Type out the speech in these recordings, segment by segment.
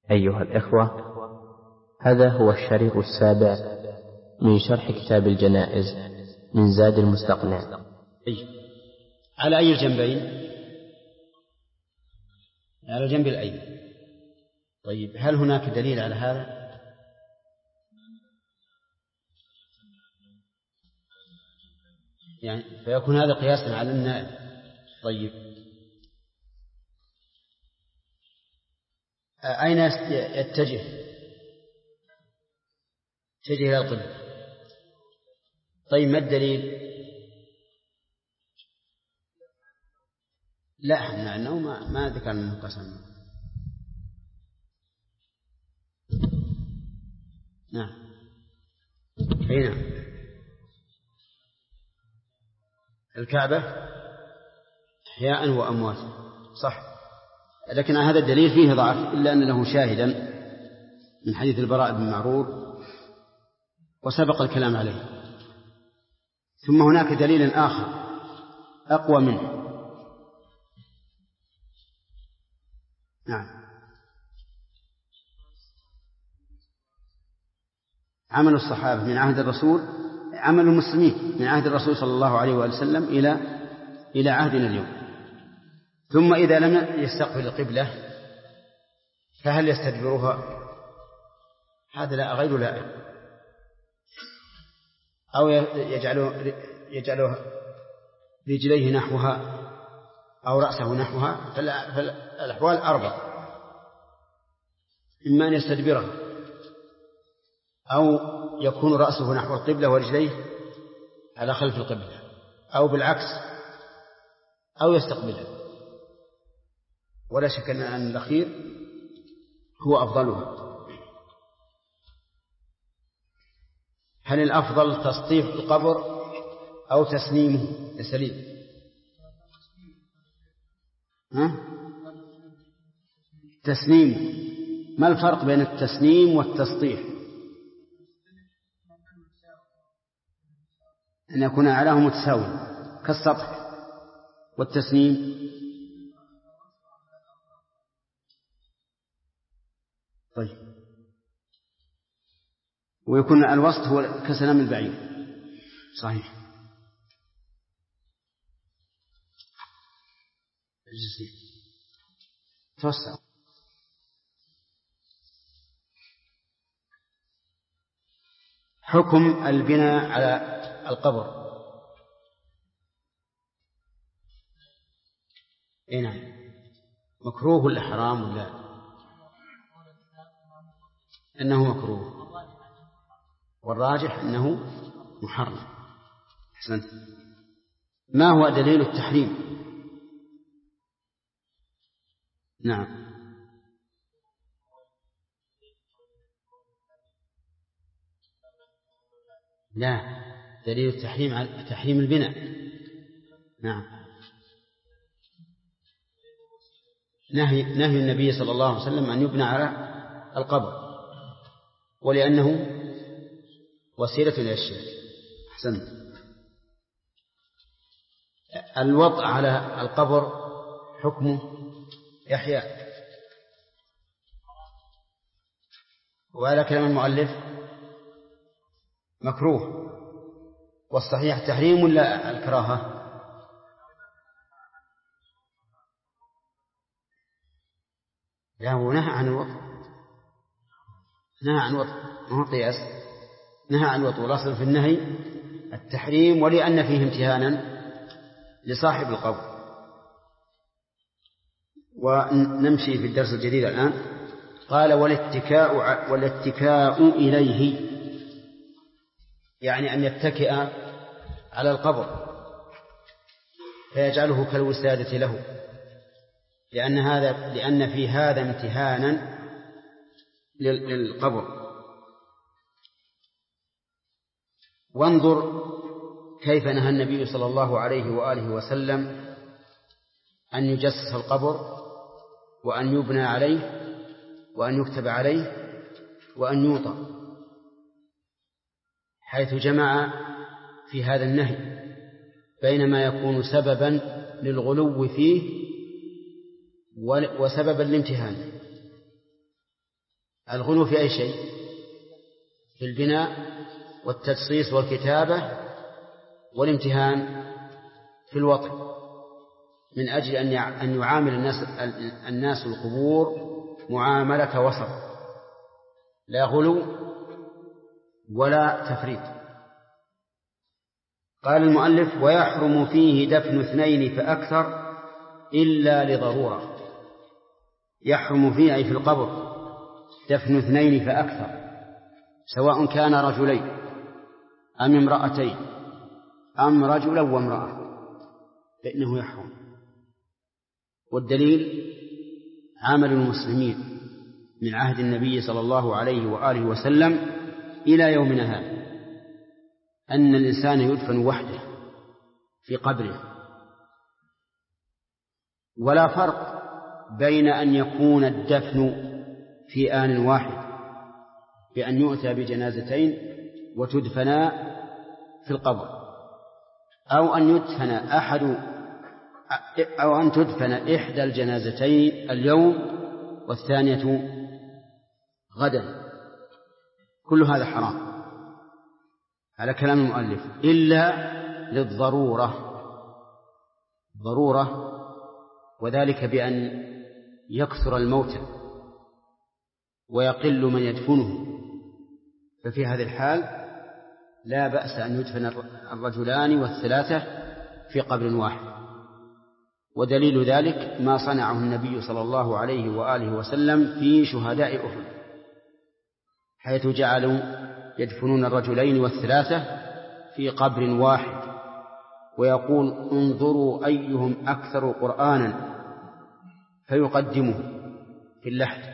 أيها الإخوة، هذا هو الشريط السابع من شرح كتاب الجنائز من زاد المستقنع. على أي الجنبين؟ على الجنب الأيمن. طيب، هل هناك دليل على هذا؟ يعني فيكون هذا قياسا على النائب. طيب، أين يتجه؟ يتجه إلى القبلة. طيب، ما الدليل؟ لا، احنا أنه ما ذكر أنه قسم. نعم، هنا الكعبة أحياء وأموات، صح، لكن هذا الدليل فيه ضعف، إلا أن له شاهدا من حديث البراء بن معرور وسبق الكلام عليه. ثم هناك دليل آخر أقوى منه. نعم، عمل الصحابة من عهد الرسول، عمل المسلمين من عهد الرسول صلى الله عليه وسلم إلى عهدنا اليوم. ثم إذا لم يستقبل القبلة فهل يستدبرها؟ هذا لا غير لائق. أو يجعل رجليه نحوها أو رأسه نحوها، فالأحوال أربع: إما أن يستدبرها، أو يكون رأسه نحو القبلة ورجليه على خلف القبلة، أو بالعكس، أو يستقبلها. ولا شك أن الأخير هو أفضلها. هل الأفضل تسطيح القبر أو تسنيمه سليم؟ تسنيمه. ما الفرق بين التسنيم والتسطيح؟ أن يكون أعلاه متساوي كالسطح، والتسنيم طيب، ويكون الوسط هو كسنام البعير، صحيح. توسع. حكم البناء على القبر. نعم، مكروه ولا حرام ولا؟ أنه مكروه، والراجح أنه محرم. أحسنت. ما هو دليل التحريم؟ نعم، لا، دليل التحريم على تحريم البناء. نعم، نهي النبي صلى الله عليه وسلم أن يبنى على القبر، ولأنه وسيلة إلى الشرك. أحسنت. الوضع على القبر حكمه يحيى، وعلى كلام المؤلف مكروه، والصحيح التحريم ولا الكراهة؟ لا، هو نهى عن الوضع، نهى عن الوضع، ما هو قياس، نهى عن الوضع. والأصل في النهي التحريم، ولأن فيه امتهانا لصاحب القبر. ونمشي في الدرس الجديد الآن. قال: والاتكاء إليه، يعني أن يتكئ على القبر فيجعله كالوسادة له، لأن في هذا امتهانا للقبر. وانظر كيف نهى النبي صلى الله عليه وآله وسلم أن يجسس القبر، وأن يبنى عليه، وأن يكتب عليه، وأن يوطى، حيث جمع في هذا النهي بين ما يكون سببا للغلو فيه وسببا لامتهانه. الغلو في أي شيء؟ في البناء والتدصيص والكتابة والامتهان في الوطن، من أجل أن يعامل الناس القبور معاملة وسط، لا غلو ولا تفريط. قال المؤلف: ويحرم فيه دفن 2 فأكثر إلا لضرورة. يحرم فيه أي في القبر دفن 2 فأكثر، سواء كان رجلين أم امرأتين أم رجلا وامرأة، فإنه يحرم. والدليل عمل المسلمين من عهد النبي صلى الله عليه وآله وسلم إلى يومنا هذا، أن الإنسان يدفن وحده في قبره، ولا فرق بين أن يكون الدفن في آن واحد بأن يؤتى بجنازتين وتدفنا في القبر، أو أن تدفن إحدى الجنازتين اليوم والثانية غدا. كل هذا حرام على كلام المؤلف إلا للضرورة، ضرورة، وذلك بأن يكثر الموتى ويقل من يدفنه، ففي هذه الحال لا بأس أن يدفن الرجلان والثلاثة في قبر واحد. ودليل ذلك ما صنعه النبي صلى الله عليه وآله وسلم في شهداء أحد، حيث جعلوا يدفنون الرجلين والثلاثة في قبر واحد، ويقول: انظروا أيهم أكثر قرآنا، فيقدمه في اللحد.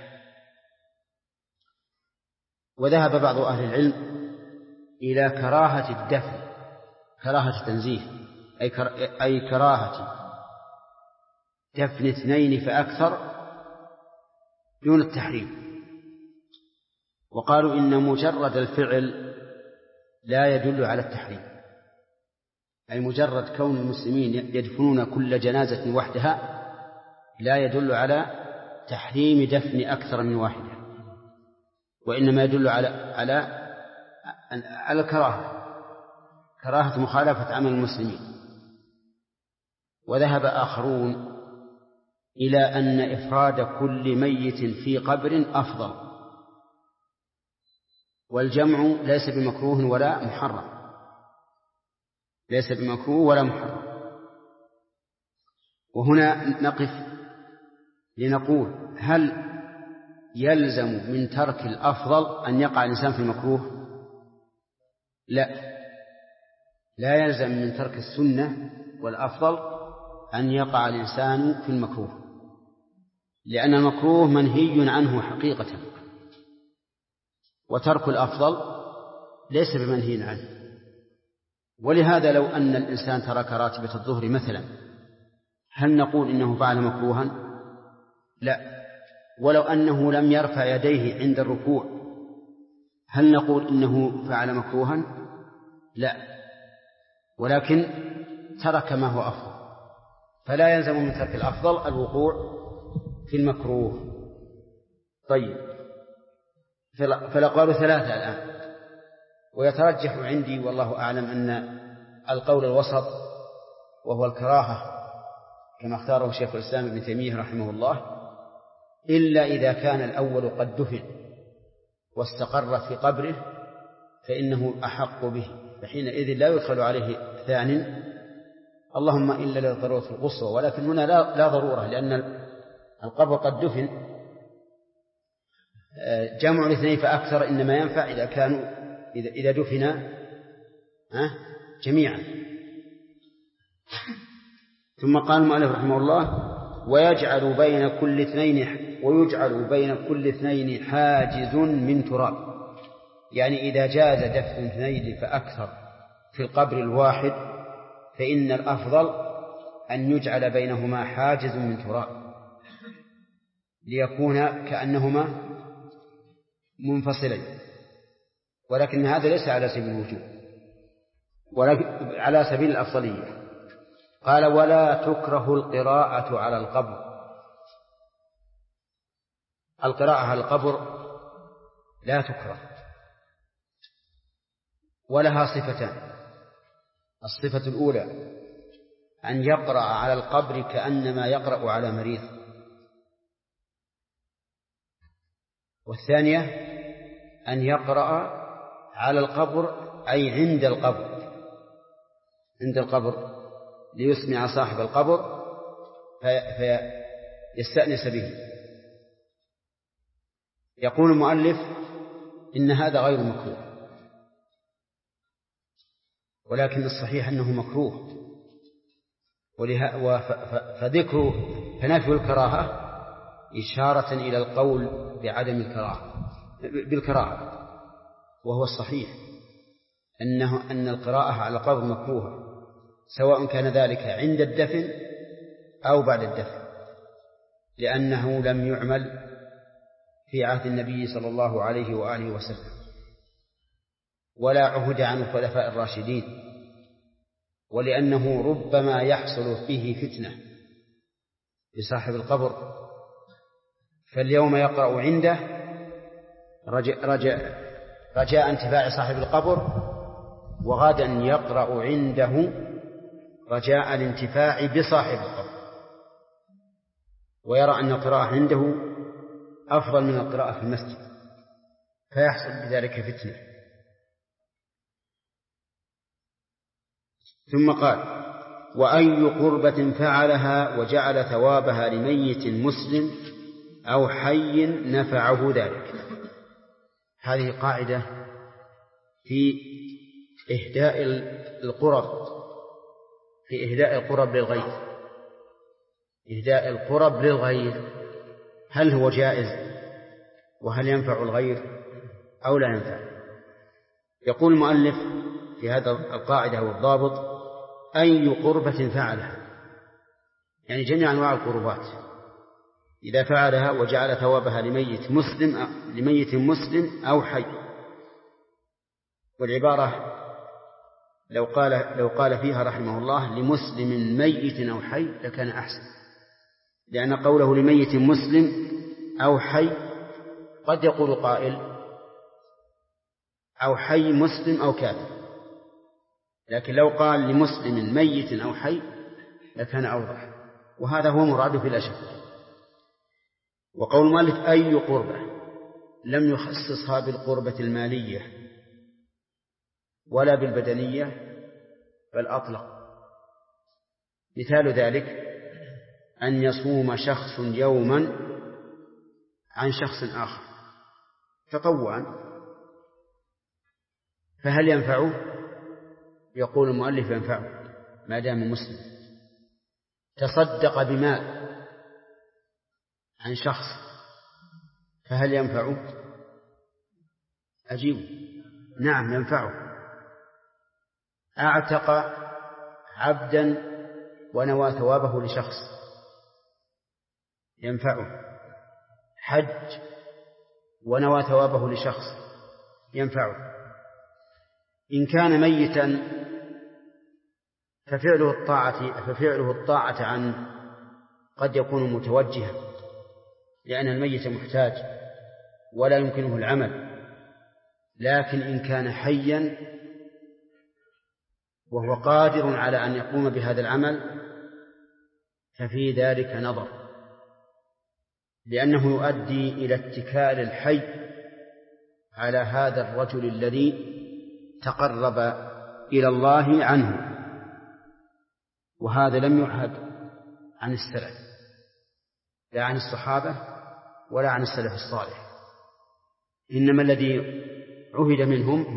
وذهب بعض أهل العلم إلى كراهة الدفن، كراهة التنزيه، أي كراهة دفن 2 فأكثر دون التحريم، وقالوا إن مجرد الفعل لا يدل على التحريم، أي مجرد كون المسلمين يدفنون كل جنازة وحدها لا يدل على تحريم دفن أكثر من واحدة، وإنما يدل على الكراهة، كراهة مخالفة عمل المسلمين. وذهب آخرون إلى أن إفراد كل ميت في قبر أفضل، والجمع ليس بمكروه ولا محرم، ليس بمكروه ولا محرم. وهنا نقف لنقول: هل يلزم من ترك الأفضل أن يقع الإنسان في المكروه؟ لا يلزم من ترك السنة والأفضل أن يقع الإنسان في المكروه، لأن المكروه منهي عنه حقيقة، وترك الأفضل ليس بمنهي عنه. ولهذا لو أن الإنسان ترك راتبة الظهر مثلا، هل نقول إنه فعل مكروها؟ لا. ولو أنه لم يرفع يديه عند الركوع، هل نقول إنه فعل مكروها؟ لا، ولكن ترك ما هو أفضل، فلا يلزم من ترك الأفضل الوقوع في المكروه. طيب، فالأقوال 3 الآن، ويترجح عندي والله أعلم أن القول الوسط وهو الكراهة كما اختاره شيخ الإسلام ابن تيمية رحمه الله، إلا إذا كان الأول قد دفن واستقر في قبره فإنه أحق به، فحينئذ لا يدخل عليه ثانٍ، اللهم إلا للضرورة القصوى. ولكن هنا لا ضرورة، لأن القبر قد دفن. جمع 2 فأكثر إنما ينفع إذا دفن جميعا. ثم قال المؤلف رحمه الله: ويجعل بين كل 2 حاجز من تراب، يعني إذا جاز دفن 2 فأكثر في القبر الواحد فإن الأفضل أن يجعل بينهما حاجز من تراب ليكون كأنهما منفصلين، ولكن هذا ليس على سبيل الوجوب، ولكن على سبيل الأفضلية. قال: ولا تكره القراءة على القبر. القراءة على القبر لا تكره، ولها صفتان: الصفة الأولى أن يقرأ على القبر كأنما يقرأ على مريض، والثانية أن يقرأ على القبر أي عند القبر ليسمع صاحب القبر فيستأنس به. يقول المؤلف إن هذا غير مكروه، ولكن الصحيح أنه مكروه، فذكر فنفي الكراهة إشارة إلى القول بعدم الكراهة بالكراهة، وهو الصحيح أن القراءة على القبر مكروهة، سواء كان ذلك عند الدفن أو بعد الدفن، لأنه لم يعمل في عهد النبي صلى الله عليه وآله وسلم، ولا عهد عن الخلفاء الراشدين، ولأنه ربما يحصل فيه فتنة لصاحب القبر، فاليوم يقرأ عنده رجاء انتفاع صاحب القبر، وغدا يقرأ عنده رجاء الانتفاع بصاحب القبر، ويرى أن القراءة عنده أفضل من القراءة في المسجد، فيحصل بذلك فتنة. ثم قال: وأي قربة فعلها وجعل ثوابها لميت مسلم أو حي نفعه ذلك. هذه قاعدة في إهداء القرب للغير. إهداء القرب للغير هل هو جائز، وهل ينفع الغير أو لا ينفع؟ يقول المؤلف في هذا القاعدة والضابط: أي قربة فعلها، يعني جميع أنواع القربات إذا فعلها وجعل ثوابها لميت مسلم أو حي. والعبارة لو قال فيها رحمه الله لمسلم ميت أو حي لكان أحسن، لأن قوله لميت مسلم أو حي قد يقول قائل أو حي مسلم أو كافر، لكن لو قال لمسلم ميت أو حي لكان أوضح، وهذا هو مراده بلا شك. وقول المؤلف أي قربة لم يخصصها بالقربة المالية ولا بالبدنية، بل أطلق. مثال ذلك أن يصوم شخص يوما عن شخص آخر تطوعا، فهل ينفعه؟ يقول المؤلف ينفعه ما دام مسلم. تصدق بمال عن شخص فهل ينفعه؟ أجيب نعم ينفعه. أعتق عبدا ونوى ثوابه لشخص ينفعه. حج ونوى ثوابه لشخص ينفعه. إن كان ميتا ففعله الطاعة عنه قد يكون متوجها، لأن الميت محتاج ولا يمكنه العمل، لكن إن كان حيا وهو قادر على أن يقوم بهذا العمل ففي ذلك نظر، لأنه يؤدي إلى اتكال الحي على هذا الرجل الذي تقرب إلى الله عنه، وهذا لم يعهد عن السلف، لا عن الصحابة ولا عن السلف الصالح، إنما الذي عهد منهم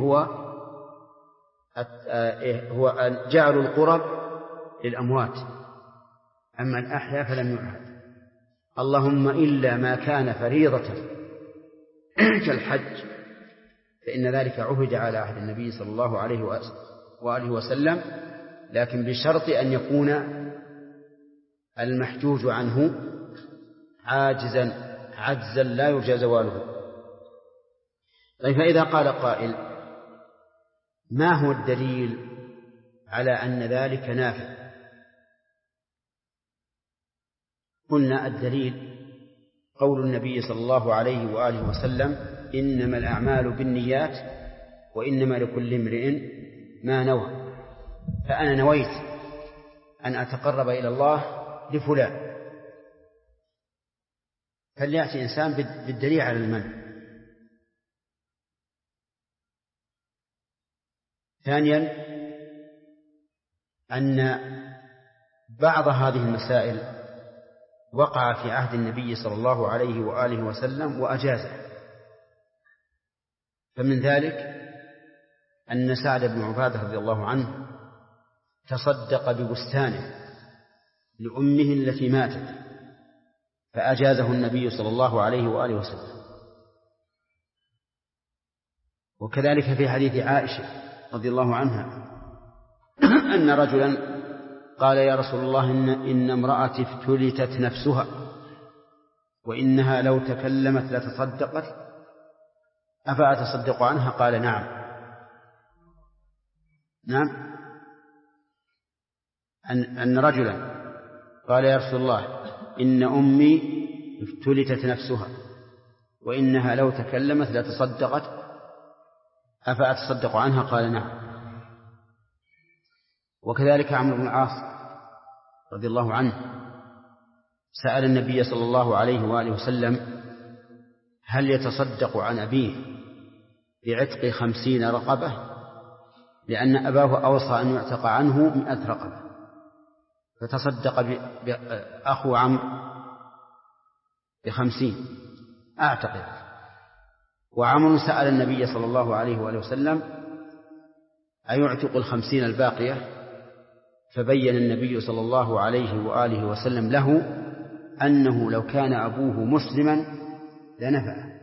هو أن جعلوا القرب للأموات، أما الأحياء فلم يعهد، اللهم إلا ما كان فريضة كالحج فإن ذلك عهد على عهد النبي صلى الله عليه وآله وسلم، لكن بشرط أن يكون المحجوج عنه عجزا لا يرجى زواله. طيب، فإذا قال قائل ما هو الدليل على أن ذلك نافع؟ قلنا الدليل قول النبي صلى الله عليه وآله وسلم: إنما الأعمال بالنيات وإنما لكل امرئ ما نوى. فأنا نويت أن أتقرب إلى الله لفلان، فليأتي إنسان بالدليل على المنع. ثانيا، أن بعض هذه المسائل وقع في عهد النبي صلى الله عليه وآله وسلم وأجازه. فمن ذلك أن سعد بن عبادة رضي الله عنه تصدق ببستانه لأمه التي ماتت، فأجازه النبي صلى الله عليه وآله وسلم. وكذلك في حديث عائشة رضي الله عنها أن رجلا قال: يا رسول الله، إن امرأتي افتلتت نفسها وإنها لو تكلمت لتصدقت، أفأتصدق عنها؟ قال: نعم. أن رجلا قال: يا رسول الله، إن أمي افتلتت نفسها وإنها لو تكلمت لتصدقت، أفأتصدق عنها؟ قال: نعم. وكذلك عمرو بن العاص رضي الله عنه سأل النبي صلى الله عليه وآله وسلم: هل يتصدق عن أبيه بعتق 50 رقبة؟ لأن أباه أوصى أن يعتق عنه 100 رقبة، فتصدق أخو عمرو ب50 أعتقد. وعمرو سأل النبي صلى الله عليه وآله وسلم: أيعتق 50 الباقية؟ فبين النبي صلى الله عليه وآله وسلم له أنه لو كان أبوه مسلما لنفعه،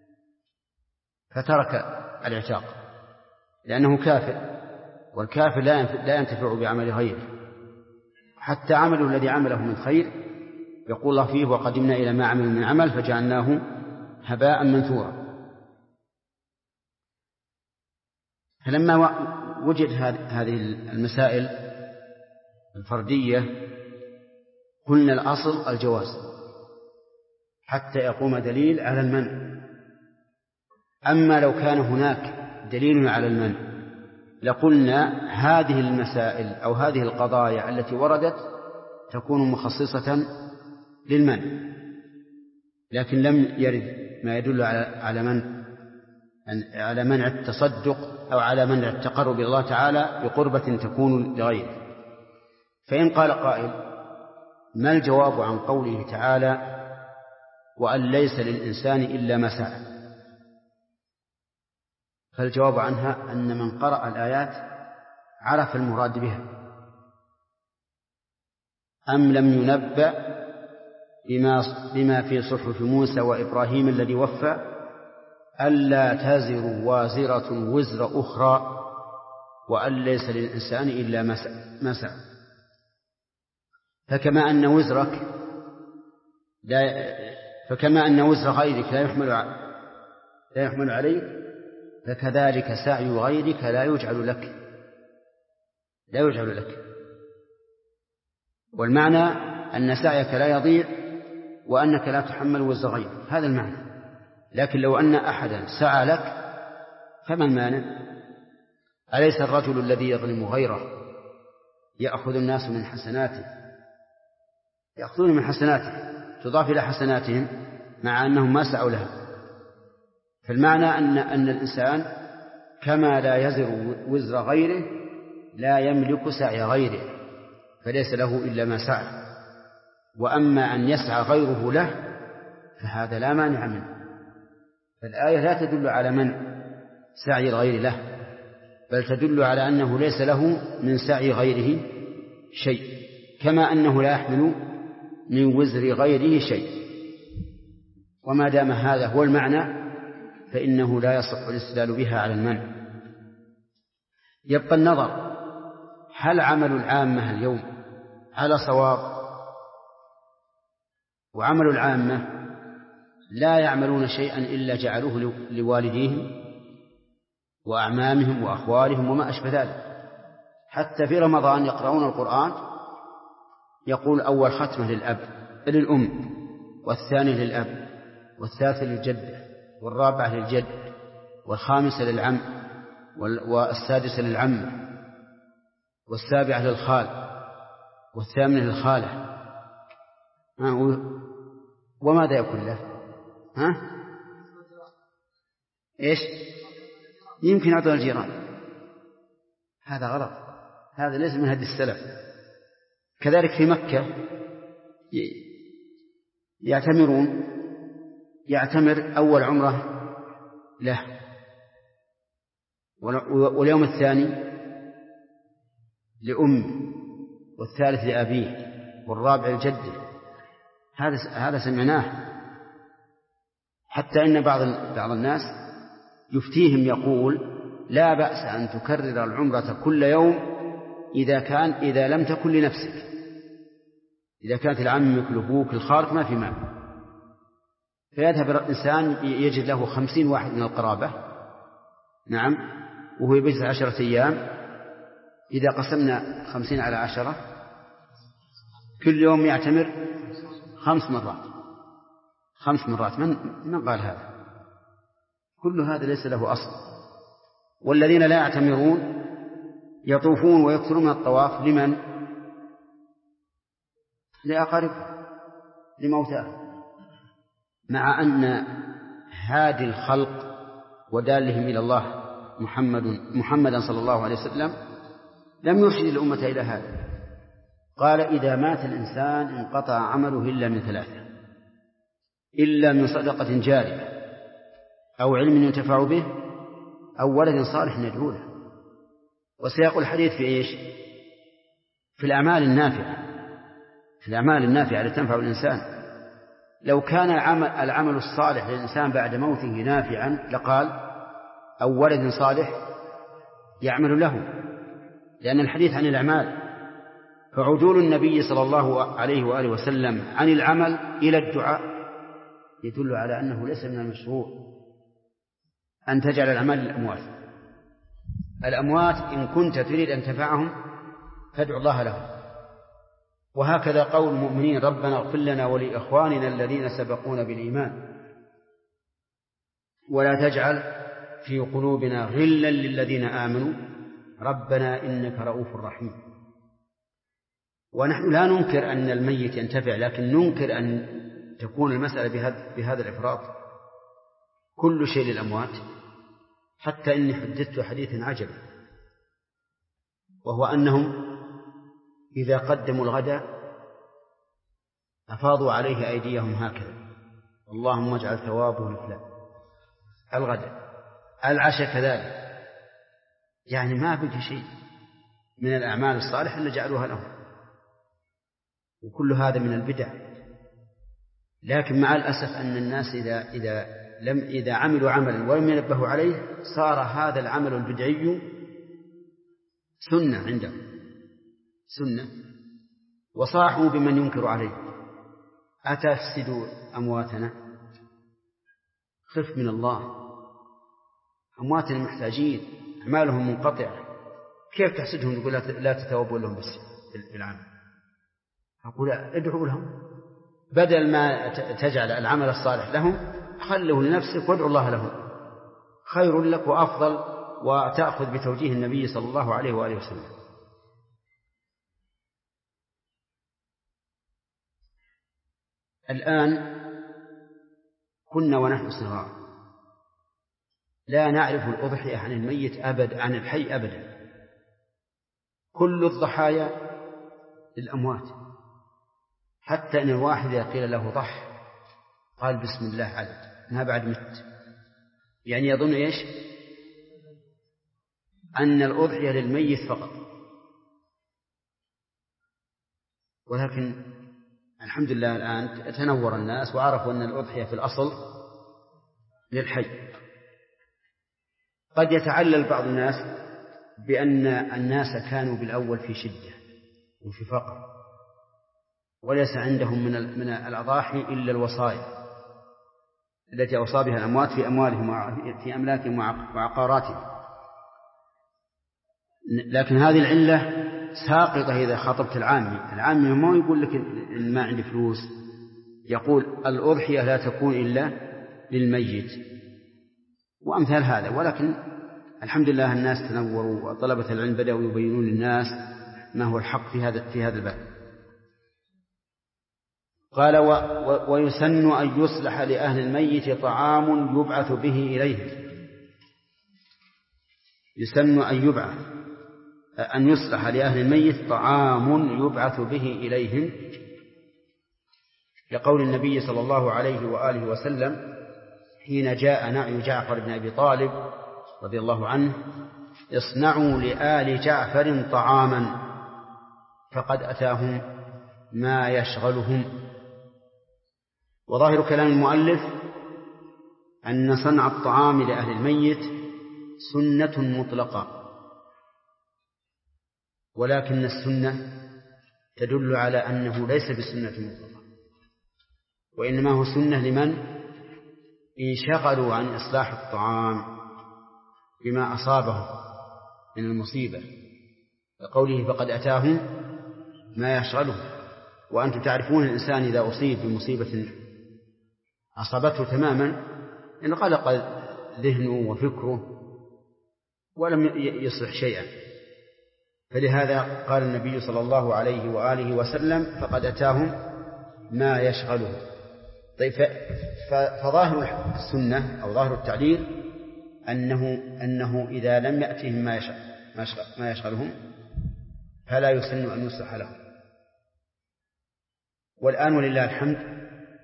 فترك الإعتاق لأنه كافر، والكافر لا ينتفع بعمل غيره. حتى عمله الذي عمله من خير يقول الله فيه: وقدمنا إلى ما عملوا من عمل فجعلناه هباء منثورا. فلما وجد هذه المسائل الفردية قلنا الأصل الجواز حتى يقوم دليل على المنع. أما لو كان هناك دليل على المنع لقلنا هذه المسائل أو هذه القضايا التي وردت تكون مخصصة للمنع، لكن لم يرد ما يدل على منع التصدق أو على منع التقرب إلى الله تعالى بقربة تكون لغيره. فإن قال قائل: ما الجواب عن قوله تعالى: وأن ليس للإنسان إلا ما سعى؟ فالجواب عنها أن من قرأ الآيات عرف المراد بها. أم لم ينبأ بما في صحف موسى وإبراهيم الذي وفى ألا تزر وازرة وزر أخرى وأن ليس للإنسان إلا ما سعى. فكما أن وزر غيرك لا يحمل عليك، فكذلك سعي غيرك لا يجعل لك. والمعنى أن سعيك لا يضيع وأنك لا تحمل وزر غيرك، هذا المعنى. لكن لو أن أحدا سعى لك فما المانع؟ أليس الرجل الذي يظلم غيره يأخذ الناس من حسناته، يأخذون من حسناته تضاف إلى حسناتهم مع أنهم ما سعوا لها. فالمعنى أن الإنسان كما لا يزر وزر غيره لا يملك سعي غيره، فليس له إلا ما سعى. وأما أن يسعى غيره له فهذا لا مانع منه. فالآية لا تدل على منع سعي الغير له، بل تدل على أنه ليس له من سعي غيره شيء، كما أنه لا يحمل من وزر غيره شيء. وما دام هذا هو المعنى فإنه لا يصح الاستدلال بها على المنع. يبقى النظر: هل عمل العامة اليوم على صواب؟ وعمل العامة لا يعملون شيئا إلا جعلوه لوالديهم وأعمامهم وأخوالهم وما أشبه ذلك. حتى في رمضان يقرؤون القرآن يقول أول ختمة للأم والثاني للأب والثالثة للجدة والرابعة للجد والخامسة للعم والسادسة للعم والسابعة للخال والثامنة للخالة. وماذا يكون له؟ إيش؟ يمكن عطوا الجيران. هذا غلط، هذا ليس من هدي السلف. كذلك في مكة يعتمر أول عمرة له، واليوم الثاني لأمه، والثالث لأبيه، والرابع لجده. هذا سمعناه. حتى إن بعض الناس يفتيهم يقول لا بأس أن تكرر العمرة كل يوم إذا لم تكن لنفسك. إذا كانت العمك لأبوك الخالق ما في معنى، فيذهب الإنسان يجد له 50 واحد من القرابة، نعم، وهو يبجز 10 أيام. إذا قسمنا 50 على 10 كل يوم يعتمر 5 مرات. 5 مرات. من قال هذا؟ كل هذا ليس له أصل. والذين لا يعتمرون يطوفون ويكثرون من الطواف لمن؟ لأقاربهم، لموتاه، مع أن هادي الخلق ودالهم إلى الله محمدا صلى الله عليه وسلم لم يرشد الأمة إلى هذا. قال إذا مات الإنسان انقطع عمله إلا من 3: إلا من صدقة جارية أو علم ينتفع به أو ولد صالح يدعو له. وسياق الحديث في إيش؟ في الأعمال النافعة، في الأعمال النافعة التي تنفع الإنسان. لو كان العمل الصالح للإنسان بعد موته نافعا لقال أو ولد صالح يعمل له، لأن الحديث عن الأعمال. فعدول النبي صلى الله عليه وآله وسلم عن العمل إلى الدعاء يدل على أنه ليس من المشروع أن تجعل الأعمال للأموات. الأموات إن كنت تريد أن تنفعهم فادع الله لهم. وهكذا قول المؤمنين ربنا اغفر لنا ولإخواننا الذين سبقونا بالإيمان ولا تجعل في قلوبنا غلا للذين آمنوا ربنا إنك رؤوف رحيم. ونحن لا ننكر أن الميت ينتفع، لكن ننكر أن تكون المسألة بهذا الإفراط. كل شيء للأموات. حتى إني حدثت حديثا عجبا، وهو أنهم إذا قدموا الغداء أفاضوا عليه أيديهم هكذا: اللهم اجعل ثوابه لفلان. الغداء، العشاء كذلك. يعني ما بقي شيء من الأعمال الصالحة إلا جعلوها لهم. وكل هذا من البدع. لكن مع الأسف أن الناس إذا عملوا عملا ولم ينبهوا عليه صار هذا العمل البدعي سنة عندهم، سنة، وصاحوا بمن ينكر عليه: أتفسدوا أمواتنا؟ خف من الله. أمواتنا محتاجين، أعمالهم منقطعة، كيف تحسدهم تقول لا تتوبوا لهم بس بالعمل؟ أقول ادعوا لهم، بدل ما تجعل العمل الصالح لهم خله لنفسك وادعوا الله لهم، خير لك وأفضل، وتأخذ بتوجيه النبي صلى الله عليه وآله وسلم. الآن كنا ونحن صغار لا نعرف الأضحية عن الميت أبدا، عن الحي أبدا. كل الضحايا للأموات، حتى إن الواحد إذا قيل له ضح قال بسم الله عليك أنها بعد مت، يعني يظن إيش؟ أن الأضحية للميت فقط. ولكن الحمد لله الآن تنور الناس وعرفوا أن الأضحية في الأصل للحي. قد يتعلل بعض الناس بأن الناس كانوا بالأول في شدة وفي فقر، وليس عندهم من الأضاحي إلا الوصايا التي أوصى بها الأموات في أموالهم في أملاكهم وعقاراتهم. لكن هذه العلة ساقطة إذا خاطبت العامي ما يقول لك إن ما عندي فلوس، يقول الأضحية لا تكون إلا للميت وأمثال هذا. ولكن الحمد لله الناس تنوروا وطلبة العلم بدأوا يبينون للناس ما هو الحق في هذا الباب. قال ويسن أن يصلح لأهل الميت طعام يبعث به إليه. يسن أن يصلح لأهل الميت طعام يبعث به إليهم، لقول النبي صلى الله عليه وآله وسلم حين جاء نعي جعفر بن أبي طالب رضي الله عنه: اصنعوا لآل جعفر طعاما، فقد أتاهم ما يشغلهم. وظاهر كلام المؤلف أن صنع الطعام لأهل الميت سنة مطلقة، ولكن السنة تدل على أنه ليس بسنة مطلقة، وإنما هو سنة لمن انشغلوا عن إصلاح الطعام بما أصابهم من المصيبة، لقوله فقد أتاهم ما يشغلهم. وأنتم تعرفون الإنسان إذا أصيب بمصيبة أصابته تماما انقلق ذهنه وفكره ولم يصلح شيئا. فلهذا قال النبي صلى الله عليه وآله وسلم فقد أتاهم ما يشغله. طيب، فظاهر السنة أو ظاهر التعليل أنه إذا لم يأتهم ما يشغلهم فلا يسن أن يصلح لهم. والآن ولله الحمد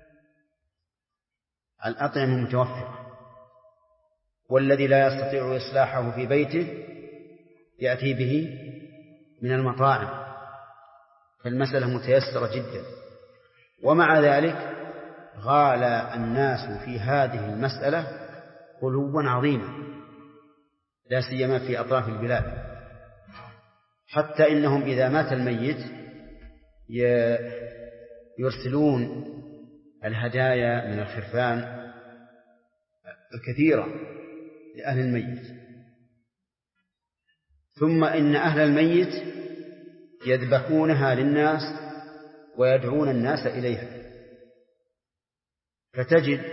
الأطعمة متوفرة، والذي لا يستطيع إصلاحه في بيته يأتي به من المطاعم، فالمسألة متيسرة جدا. ومع ذلك غالى الناس في هذه المسألة غلوا عظيما، لا سيما في أطراف البلاد، حتى إنهم إذا مات الميت يرسلون الهدايا من الخرفان الكثيرة لأهل الميت. ثم إن أهل الميت يذبحونها للناس ويدعون الناس إليها، فتجد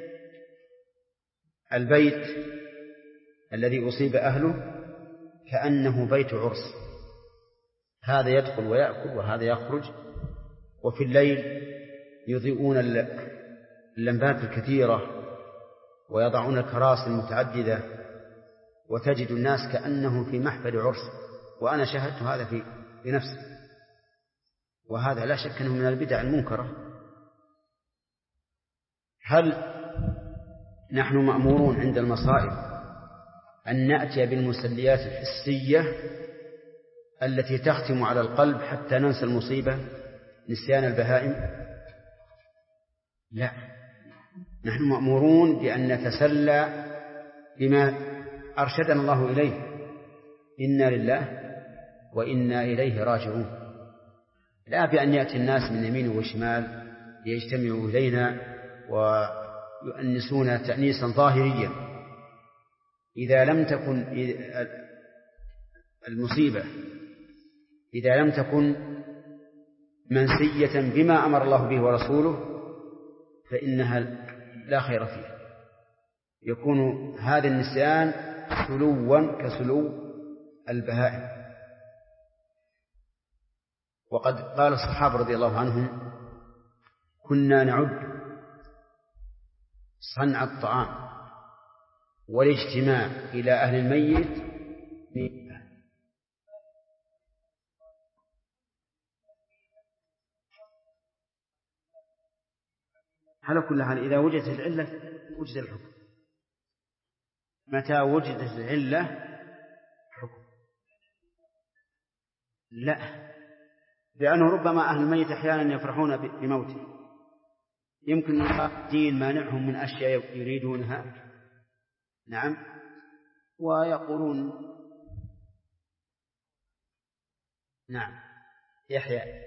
البيت الذي أصيب أهله كأنه بيت عرس، هذا يدخل ويأكل وهذا يخرج. وفي الليل يضيئون اللمبات الكثيرة ويضعون الكراسي المتعددة، وتجد الناس كأنهم في محفل عرس. وأنا شاهدت هذا في نفسي، وهذا لا شك أنه من البدع المنكرة. هل نحن مأمورون عند المصائب أن نأتي بالمسليات الحسية التي تختم على القلب حتى ننسى المصيبة نسيان البهائم؟ لا، نحن مأمورون بأن نتسلى بما أرشدنا الله إليه: إنا لله وإنا إليه راجعون. لا بأن يأتي الناس من يمين وشمال ليجتمعوا إلينا ويؤنسون تأنيسا ظاهريا. إذا لم تكن المصيبة إذا لم تكن منسية بما أمر الله به ورسوله فإنها لا خير فيها، يكون هذا النسيان سلوا كسلو البهائم. وقد قال الصحابة رضي الله عنهم: كنا نعد صنع الطعام والاجتماع إلى أهل الميت على كل حال. إذا وجدت العلة وجد الحكم، متى وجدت العلة حكم. لا، لأنه ربما أهل الميت أحيانا يفرحون بموته، يمكن الدين مانعهم من أشياء يريدونها، نعم، ويقولون نعم يحيى.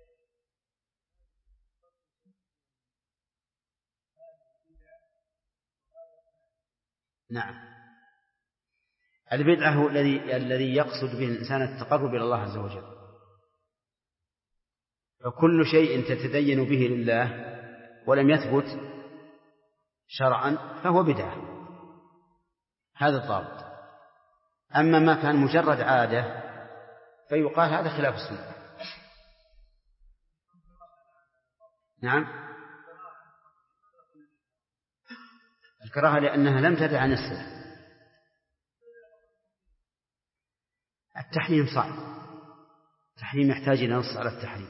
نعم، البدعة هو الذي يقصد به الإنسان التقرب إلى الله عز وجل. فكل شيء تتدين به لله ولم يثبت شرعا فهو بدعة. هذا الضابط. أما ما كان مجرد عادة فيقال هذا خلاف السنة. نعم، الكراهة لأنها لم تدع عن السر. التحريم صعب، التحريم يحتاج إلى نص على التحريم،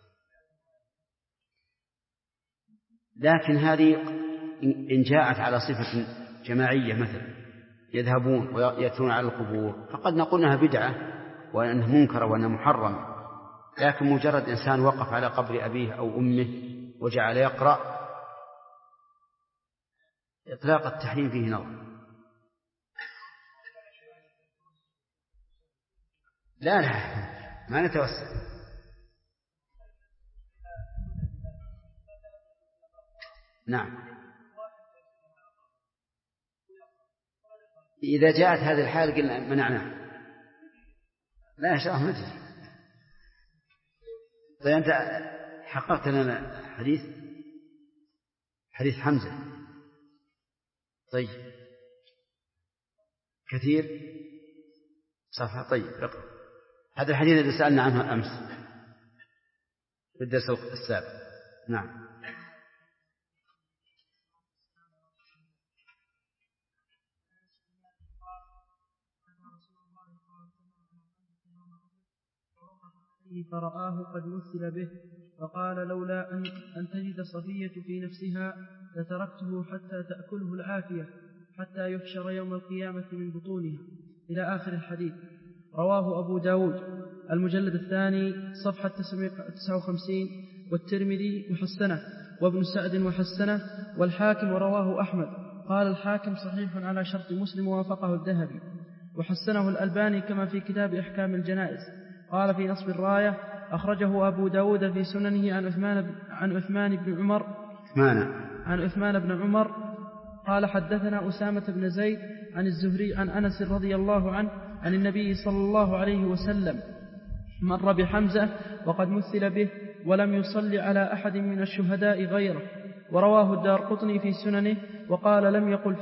لكن هذه إن جاءت على صفة جماعية مثلا يذهبون ويأتون على القبور فقد نقول أنها بدعة وأنها منكرة وأنها محرمة. لكن مجرد إنسان وقف على قبر أبيه أو أمه وجعل يقرأ، إطلاق التحريم فيه نظر. لا ما نتوسع. نعم، إذا جاءت هذه الحال قلنا منعناه. لا يا شرف متى. طيب أنت حققت لنا حديث حمزة. طيب كثير صفحة. طيب اقرأ هذا الحديث الذي سألنا عنه أمس في الدرس السابق. نعم. فرآه قد مثل به وقال لولا أن تجد صفية في نفسها لتركته حتى تأكله العافية حتى يحشر يوم القيامة من بطونها إلى آخر الحديث. رواه أبو داود المجلد الثاني صفحة 59 والترمذي وحسنه وابن سعد وحسنه والحاكم ورواه أحمد. قال الحاكم صحيح على شرط مسلم ووافقه الذهبي وحسنه الألباني كما في كتاب أحكام الجنائز. قال في نصب الراية أخرجه أبو داود في سننه عن عثمان بن عمر قال حدثنا أسامة بن زيد عن الزهري عن أنس رضي الله عنه عن النبي صلى الله عليه وسلم مر بحمزة وقد مثل به ولم يصلي على أحد من الشهداء غيره. ورواه الدارقطني في سننه وقال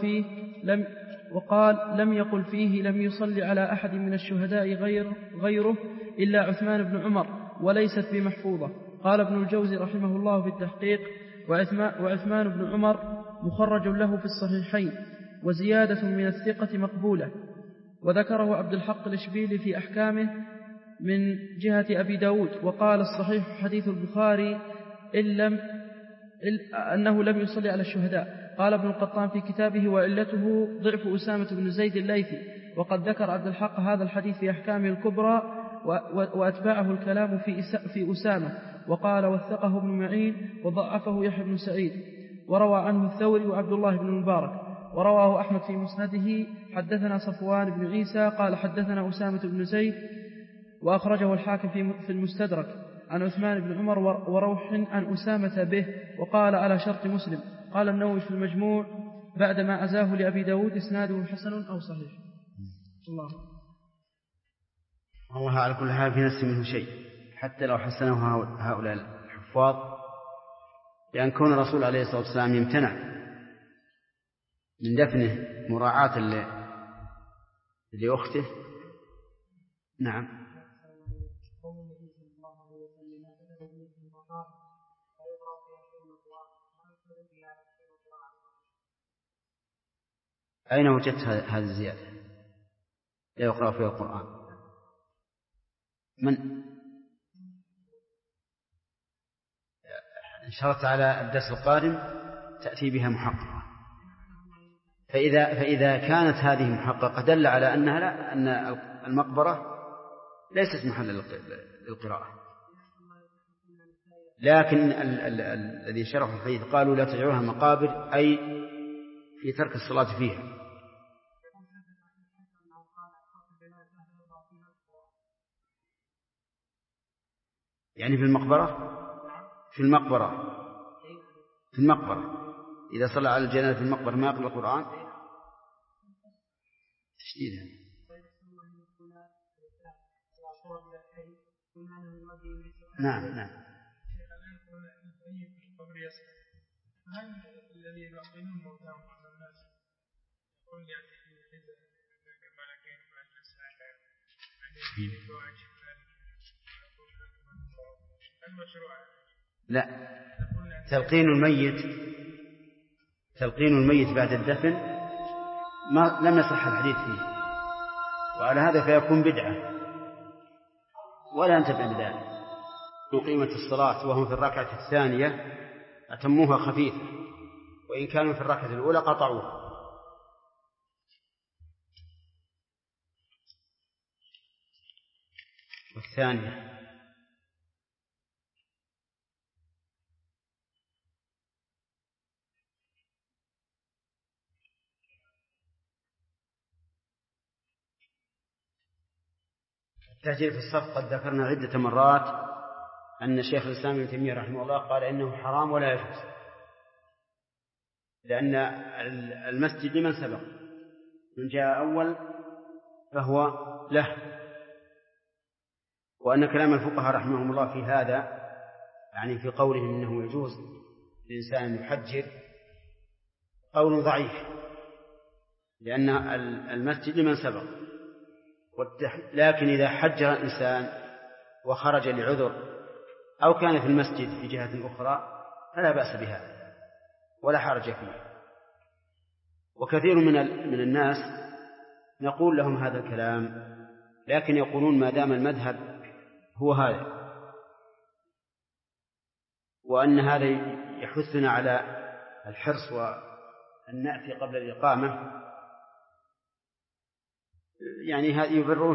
لم يقل فيه لم يصلي على أحد من الشهداء غيره إلا عثمان بن عمر وليست بمحفوظة. قال ابن الجوزي رحمه الله في التحقيق وعثمان بن عمر مخرج له في الصحيحين وزيادة من الثقة مقبولة. وذكره عبد الحق الإشبيلي في أحكامه من جهة أبي داود وقال الصحيح حديث البخاري أنه لم يصلي على الشهداء. قال ابن القطان في كتابه وعلته ضعف أسامة بن زيد الليثي. وقد ذكر عبد الحق هذا الحديث في أحكامه الكبرى وأتباعه الكلام في أسامة وقال وثقه ابن معين وضعفه يحيى بن سعيد. وروى عنه الثوري وعبد الله بن المبارك. ورواه أحمد في مسنده حدثنا صفوان بن عيسى قال حدثنا أسامة بن زيد. وأخرجه الحاكم في المستدرك عن عثمان بن عمر وروح عن أسامة به وقال على شرط مسلم. قال النووي في المجموع بعدما أزاه لأبي داود إسناده حسن أو صحيح. الله على كل حال في نفس منه شيء حتى لو حسنه هؤلاء الحفاظ، لأن كون الرسول عليه الصلاة والسلام يمتنع من دفنه مراعاة لأخته. نعم. أين وجدت هذه الزيادة لا يقرأ فيها القرآن؟ من إن شرط على الدرس القادم تأتي بها محققة. فإذا كانت هذه محققة دل على أنها لا، أن المقبرة ليست محل للقراءة. لكن الذي شرح الحديث قالوا لا تجعلوها مقابر أي في ترك الصلاة فيها. يعني في المقبرة إذا صلى على الجنازة في المقبرة ما يقرأ القرآن تشديدا. نعم. هل الذي يلقنون موتاهم على الناس يقول يأتي بالجزء كما لكن مع المسألة عن يمين واجب المشروع؟ لا، تلقين الميت بعد الدفن لم يصح الحديث فيه، وعلى هذا فيكون بدعة ولا ينتفع بذلك. أقيمت الصلاة وهم في الركعة الثانية أتموها خفيفة، وإن كانوا في الركعة الأولى قطعوها. والثانية التهجير في الصف. قد ذكرنا عدة مرات أن شيخ الإسلام ابن تيمية رحمه الله قال إنه حرام ولا يجوز، لأن المسجد لمن سبق، من جاء أول فهو له. وأن كلام الفقهاء رحمهم الله في هذا، يعني في قولهم إنه يجوز للإنسان أن يحجر، قول ضعيف، لأن المسجد لمن سبق. لكن إذا حجر الإنسان وخرج لعذر أو كان في المسجد في جهة أخرى فلا بأس بهذا ولا حرج فيه. وكثير من الناس نقول لهم هذا الكلام، لكن يقولون ما دام المذهب هو هذا، وأن هذا يحثنا على الحرص وأن نأتي قبل الإقامة، يعني يبرون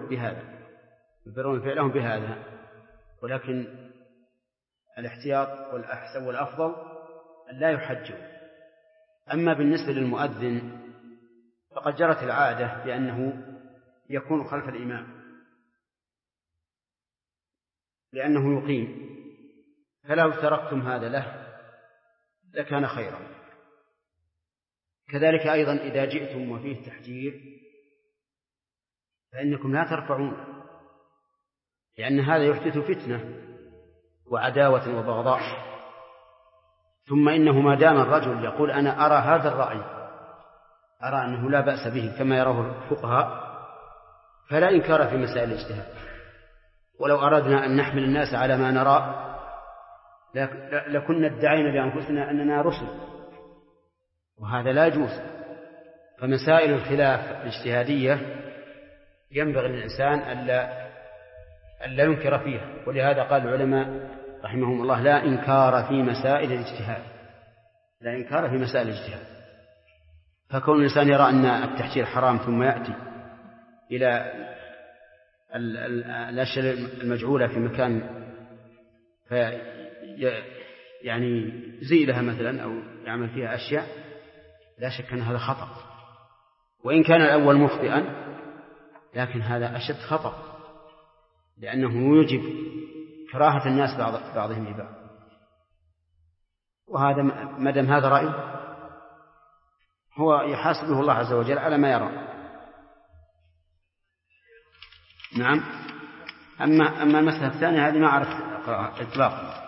فعلهم بهذا. ولكن الاحتياط والأحسن والأفضل أن لا يحجوا. أما بالنسبة للمؤذن فقد جرت العادة بأنه يكون خلف الإمام لأنه يقيم، فلو تركتم هذا له لكان خيرا. كذلك أيضا إذا جئتم وفيه تحجير فإنكم لا ترفعون، لأن هذا يحدث فتنة وعداوة وبغضاء. ثم إنه ما دام الرجل يقول أنا أرى هذا الرأي، أرى أنه لا بأس به كما يراه الفقهاء، فلا إنكار في مسائل الاجتهاد. ولو أردنا أن نحمل الناس على ما نرى لكنا ادعينا لأنفسنا أننا رسل، وهذا لا يجوز. فمسائل الخلاف الاجتهادية ينبغي للإنسان ألا ينكر فيها. ولهذا قال العلماء رحمهم الله لا إنكار في مسائل الاجتهاد، لا إنكار في مسائل الاجتهاد. فكون الإنسان يرى أن التحجير حرام ثم يأتي إلى الأشياء المجعولة في مكان يعني يزيلها مثلا أو يعمل فيها أشياء، لا شك أن هذا خطأ. وإن كان الأول مخطئا لكن هذا أشد خطأ، لأنه يوجب كراهة الناس بعضهم لبعض. وهذا مدام هذا رأي هو يحاسبه الله عز وجل على ما يرى. نعم. أما المسألة الثانية هذه ما أعرف أقرأها إطلاقا.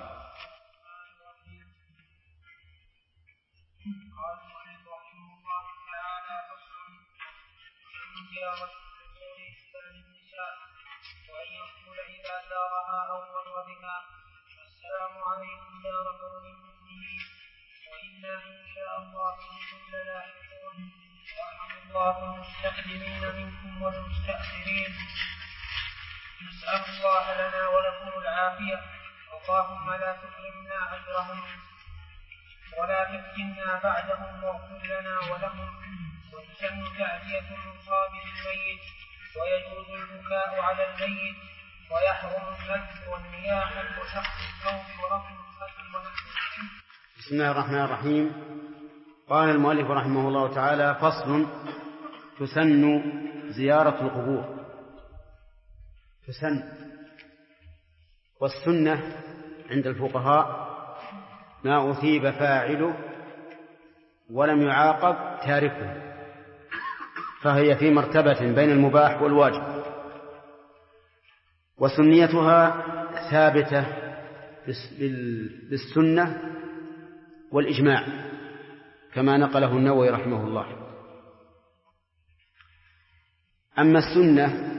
السلام عليكم دار قوم المؤمنين وإنا إن شاء الله بكم للاحقون يرحم الله المستقدمين منكم والمستأخرين. نسأل الله لنا ولكم العافية، اللهم لا تحرمنا أجرهم ولا تفتنا بعدهم واغفر لنا ولهم. وتسن تعزية المصاب بالميت ويجوز البكاء على الميت، ويحرم النفس والنياحة وشق الثوب ورفع الخد ونحوه. بسم الله الرحمن الرحيم. قال المؤلف رحمه الله تعالى: فصل. تسن زيارة القبور. تسن، والسنة عند الفقهاء ما أثيب فاعله ولم يعاقب تاركه، فهي في مرتبة بين المباح والواجب. وسنيتها ثابتة بالسنة والإجماع كما نقله النووي رحمه الله. أما السنة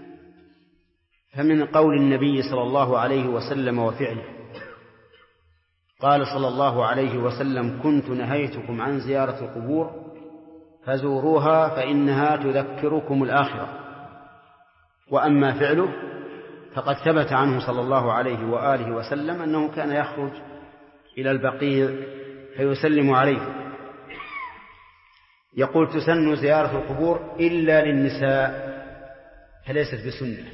فمن قول النبي صلى الله عليه وسلم وفعله. قال صلى الله عليه وسلم: كنت نهيتكم عن زيارة القبور فزوروها فإنها تذكركم الآخرة. وأما فعله فقد ثبت عنه صلى الله عليه وآله وسلم أنه كان يخرج إلى البقيع فيسلم عليه. يقول: تسن زيارة القبور إلا للنساء، فليست بسنة.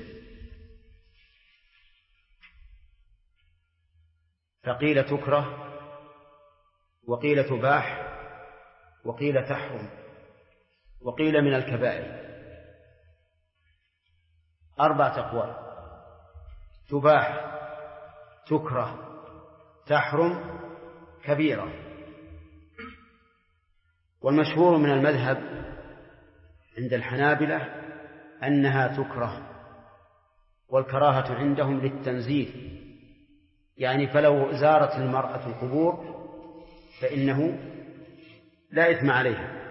فقيل تكره، وقيل تباح، وقيل تحرم، وقيل من الكبائر. 4 أقوال: تباح، تكره، تحرم، كبيرة. والمشهور من المذهب عند الحنابلة أنها تكره، والكراهة عندهم للتنزيه، يعني فلو زارت المرأة القبور فإنه لا إثم عليها.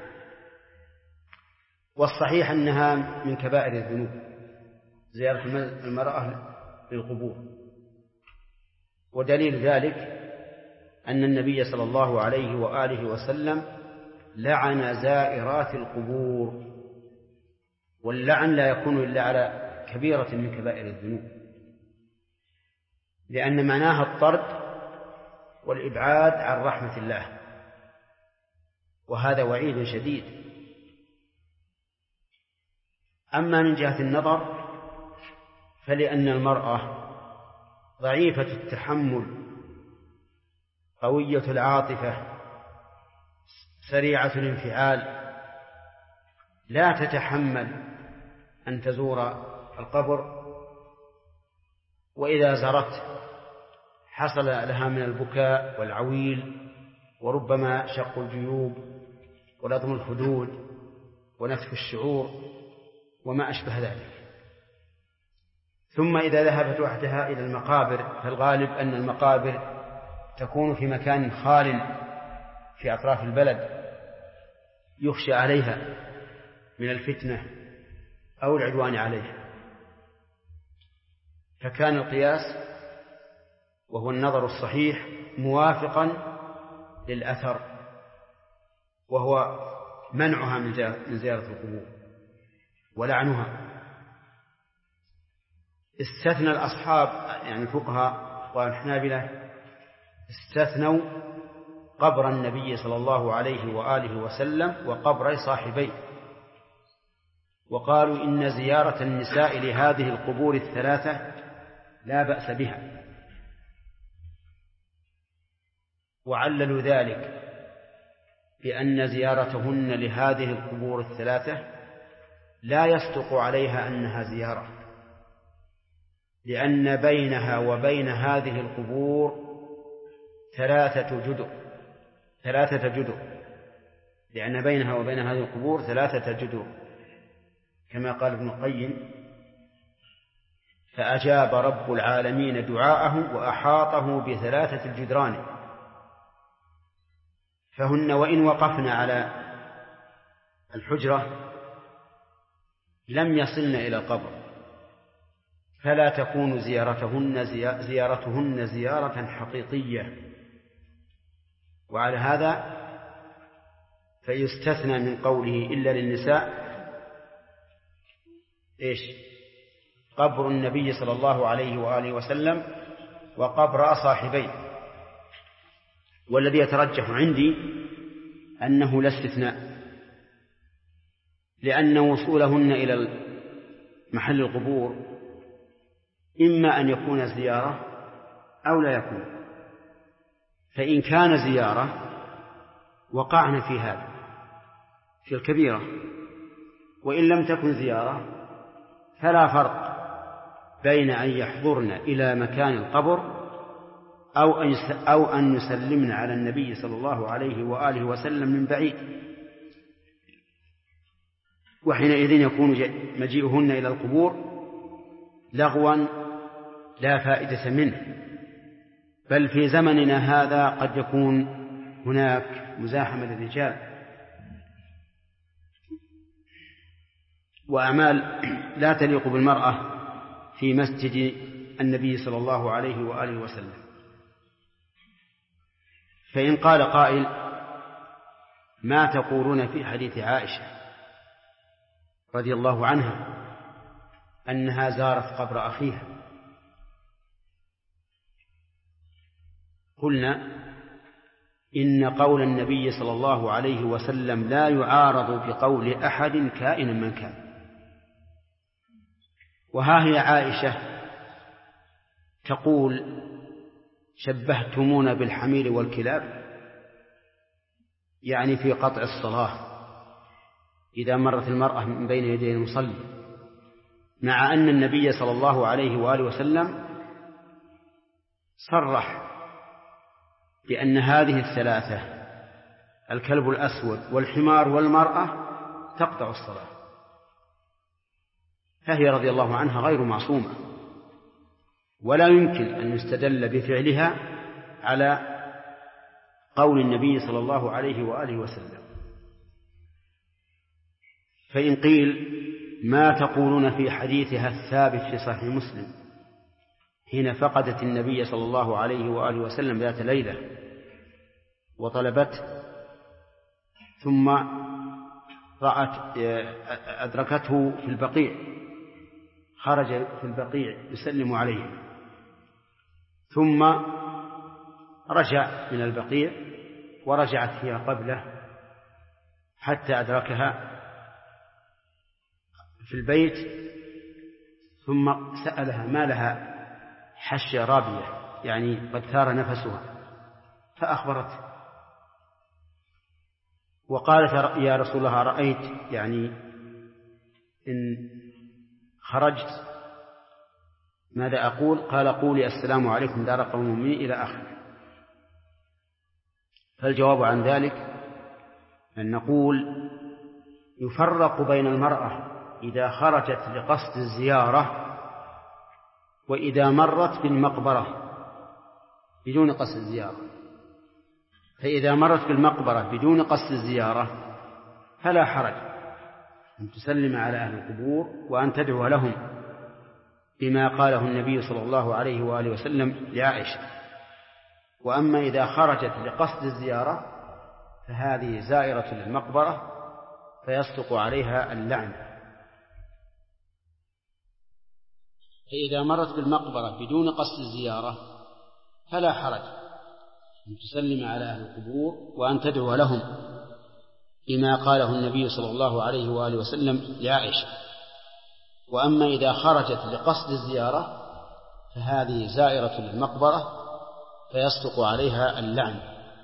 والصحيح أنها من كبائر الذنوب زيارة المرأة للقبور. ودليل ذلك أن النبي صلى الله عليه وآله وسلم لعن زائرات القبور، واللعن لا يكون إلا على كبيرة من كبائر الذنوب، لأن معناها الطرد والإبعاد عن رحمة الله، وهذا وعيد شديد. أما من جهة النظر فلأن المرأة ضعيفة التحمل، قوية العاطفة، سريعة الانفعال، لا تتحمل أن تزور القبر، وإذا زرت حصل لها من البكاء والعويل، وربما شق الجيوب ولطم الخدود ونتف الشعور وما أشبه ذلك. ثم إذا ذهبت وحدها إلى المقابر، فالغالب أن المقابر تكون في مكان خال في أطراف البلد يخشى عليها من الفتنة أو العدوان عليها، فكان القياس وهو النظر الصحيح موافقا للأثر، وهو منعها من زيارة القبور ولعنها. استثنى الأصحاب يعني الفقهاء والحنابلة استثنوا قبر النبي صلى الله عليه وآله وسلم وقبر صاحبيه، وقالوا إن زيارة النساء لهذه القبور الثلاثة لا بأس بها، وعللوا ذلك بأن زيارتهن لهذه القبور الثلاثة لا يصدق عليها أنها زيارة، لأن بينها وبين هذه القبور 3 جدر، لأن بينها وبين هذه القبور 3 جدر، كما قال ابن القيم: فأجاب رب العالمين دعاءه وأحاطه ب3 الجدران، فهن وإن وقفن على الحجرة لم يصلن إلى القبر، فلا تكون زيارتهن زيارة حقيقية. وعلى هذا فيستثنى من قوله إلا للنساء إيش؟ قبر النبي صلى الله عليه وآله وسلم وقبر صاحبيه. والذي يترجح عندي أنه لا استثناء، لأن وصولهن إلى محل القبور إما أن يكون زيارة أو لا يكون، فإن كان زيارة وقعنا في هذا في الكبيرة، وإن لم تكن زيارة فلا فرق بين أن يحضرن إلى مكان القبر أو أن يسلمن على النبي صلى الله عليه وآله وسلم من بعيد، وحينئذ يكون مجيئهن إلى القبور لغوا لا فائدة منه، بل في زمننا هذا قد يكون هناك مزاحمة للرجال وأعمال لا تليق بالمرأة في مسجد النبي صلى الله عليه وآله وسلم. فإن قال قائل: ما تقولون في حديث عائشة رضي الله عنها أنها زارت قبر أخيها؟ قلنا: إن قول النبي صلى الله عليه وسلم لا يعارض بقول أحد كائنا من كان. وها هي عائشة تقول: شبهتمونا بالحمير والكلاب، يعني في قطع الصلاة إذا مرت المرأة من بين يدي المصلي، مع أن النبي صلى الله عليه وآله وسلم صرح بأن هذه الثلاثة الكلب الأسود والحمار والمرأة تقطع الصلاة، فهي رضي الله عنها غير معصومة، ولا يمكن أن يستدل بفعلها على قول النبي صلى الله عليه وآله وسلم. فإن قيل: ما تقولون في حديثها الثابت في صحيح مسلم حين فقدت النبي صلى الله عليه وآله وسلم ذات ليلة وطلبته ثم أدركته في البقيع، خرج في البقيع يسلم عليه ثم رجع من البقيع ورجعت هي قبله حتى أدركها في البيت، ثم سألها ما لها حشة رابية، يعني قد ثار نفسها، فأخبرته وقالت: يا رسول الله رأيت يعني إن خرجت ماذا أقول؟ قال: قولي السلام عليكم دار قوم مؤمنين إلى آخره. فالجواب عن ذلك أن نقول: يفرق بين المرأة إذا خرجت لقصد الزيارة وإذا مرت بالمقبرة بدون قصد الزيارة. فإذا مرت بالمقبرة بدون قصد الزيارة فلا حرج أن تسلم على أهل القبور وأن تدعو لهم بما قاله النبي صلى الله عليه وآله وسلم لعائشة. وأما إذا خرجت لقصد الزيارة فهذه زائرة للمقبرة فيصدق عليها اللعن. فإذا مرت بالمقبرة بدون قصد الزيارة فلا حرج أن تسلم على أهل القبور وأن تدعو لهم بما قاله النبي صلى الله عليه وآله وسلم لعائشة. وأما إذا خرجت لقصد الزيارة فهذه زائرة للمقبرة فيصدق عليها اللعن.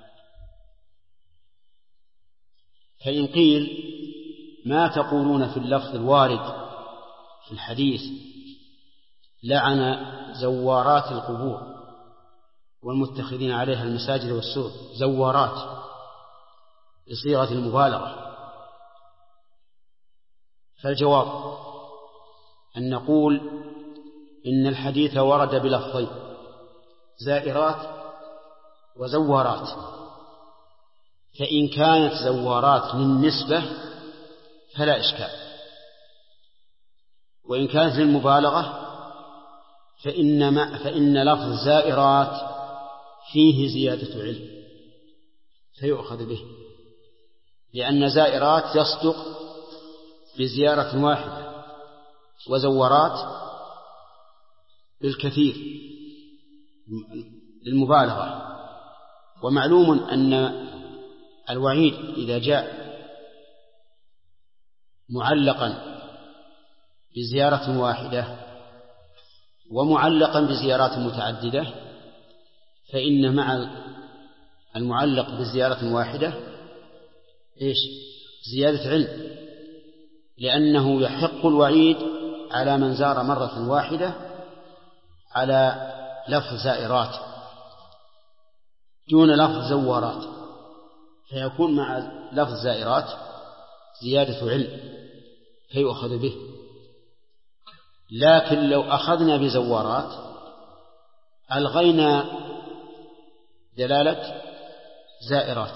فإن قيل: ما تقولون في اللفظ الوارد في الحديث لعن زوارات القبور والمتخذين عليها المساجد والسور، زوارات بصيغة المبالغة؟ فالجواب أن نقول: إن الحديث ورد بلفظين: زائرات وزوارات. فإن كانت زوارات للنسبة فلا إشكال، وإن كانت للمبالغة فإن لفظ زائرات فيه زيادة علم فيؤخذ به، لأن زائرات يصدق بزيارة واحدة وزورات بالكثير للمبالغة. ومعلوم أن الوعيد إذا جاء معلقا بزيارة واحدة ومعلقا بزيارات متعددة فإن مع المعلق بزيارة واحدة زيادة علم، لأنه يحق الوعيد على من زار مرة واحدة على لفظ زائرات دون لفظ زوارات، فيكون مع لفظ زائرات زيادة علم فيؤخذ به. لكن لو أخذنا بزوارات ألغينا دلالة زائرات.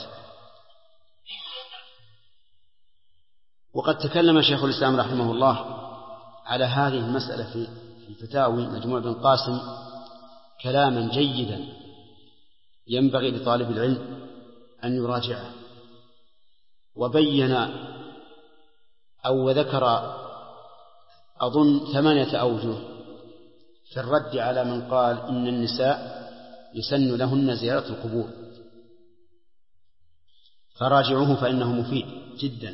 وقد تكلم شيخ الإسلام رحمه الله على هذه المسألة في الفتاوي مجموع بن قاسم كلاما جيدا ينبغي لطالب العلم أن يراجعه، وبين أو ذكر أظن 8 أوجه في الرد على من قال إن النساء يسن لهن زيارة القبور، فراجعوه فإنه مفيد جدا.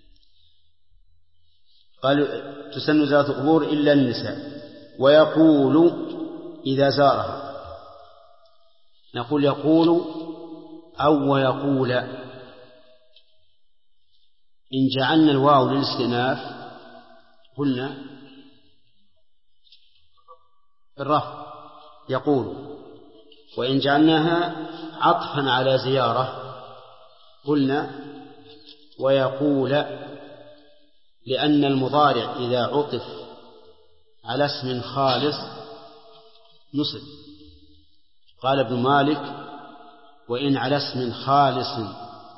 قال تسن زيارة القبور إلا النساء، ويقول إذا زارها، نقول يقول أو ويقول، إن جعلنا الواو للاستئناف قلنا الرفع يقول، وإن جعلناها عطفا على زيارة قلنا ويقول، لأن المضارع إذا عطف على اسم خالص نصب. قال ابن مالك وإن على اسم خالص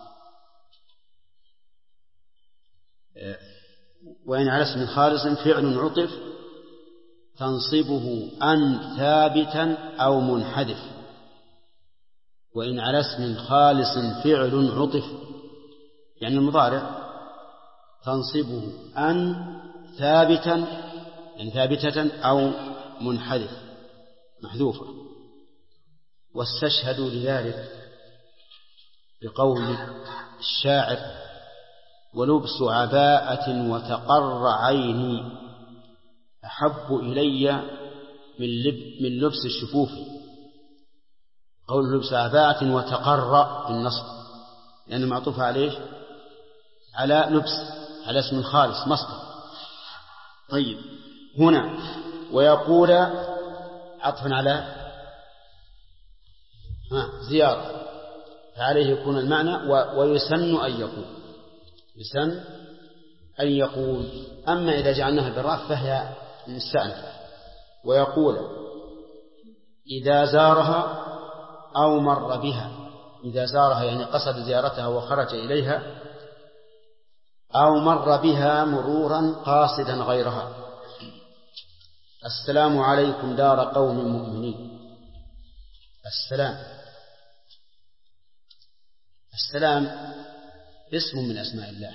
فعل عطف تنصبه أن ثابتا أو منحذف. وإن على اسم خالص فعل عطف يعني المضارع تنصبه أن ثابتا يعني ثابتة أو منحذف محذوفة. واستشهدوا لذلك بقول الشاعر ولبس عباءة وتقر عيني أحب إلي من لبس الشفوف. قول لبس عباءة وتقر بالنصب لأنه معطوف عليه على لبس على اسم خالص مصدر. طيب هنا ويقول عطفا على زيارة فعليه يكون المعنى ويسن أن يقول، يسن أن يقول. أما إذا جعلناها بالراء فهي مستأنفة. ويقول إذا زارها أو مر بها، إذا زارها يعني قصد زيارتها وخرج إليها، أو مر بها مرورا قاصدا غيرها. السلام عليكم دار قوم مؤمنين. السلام اسم من أسماء الله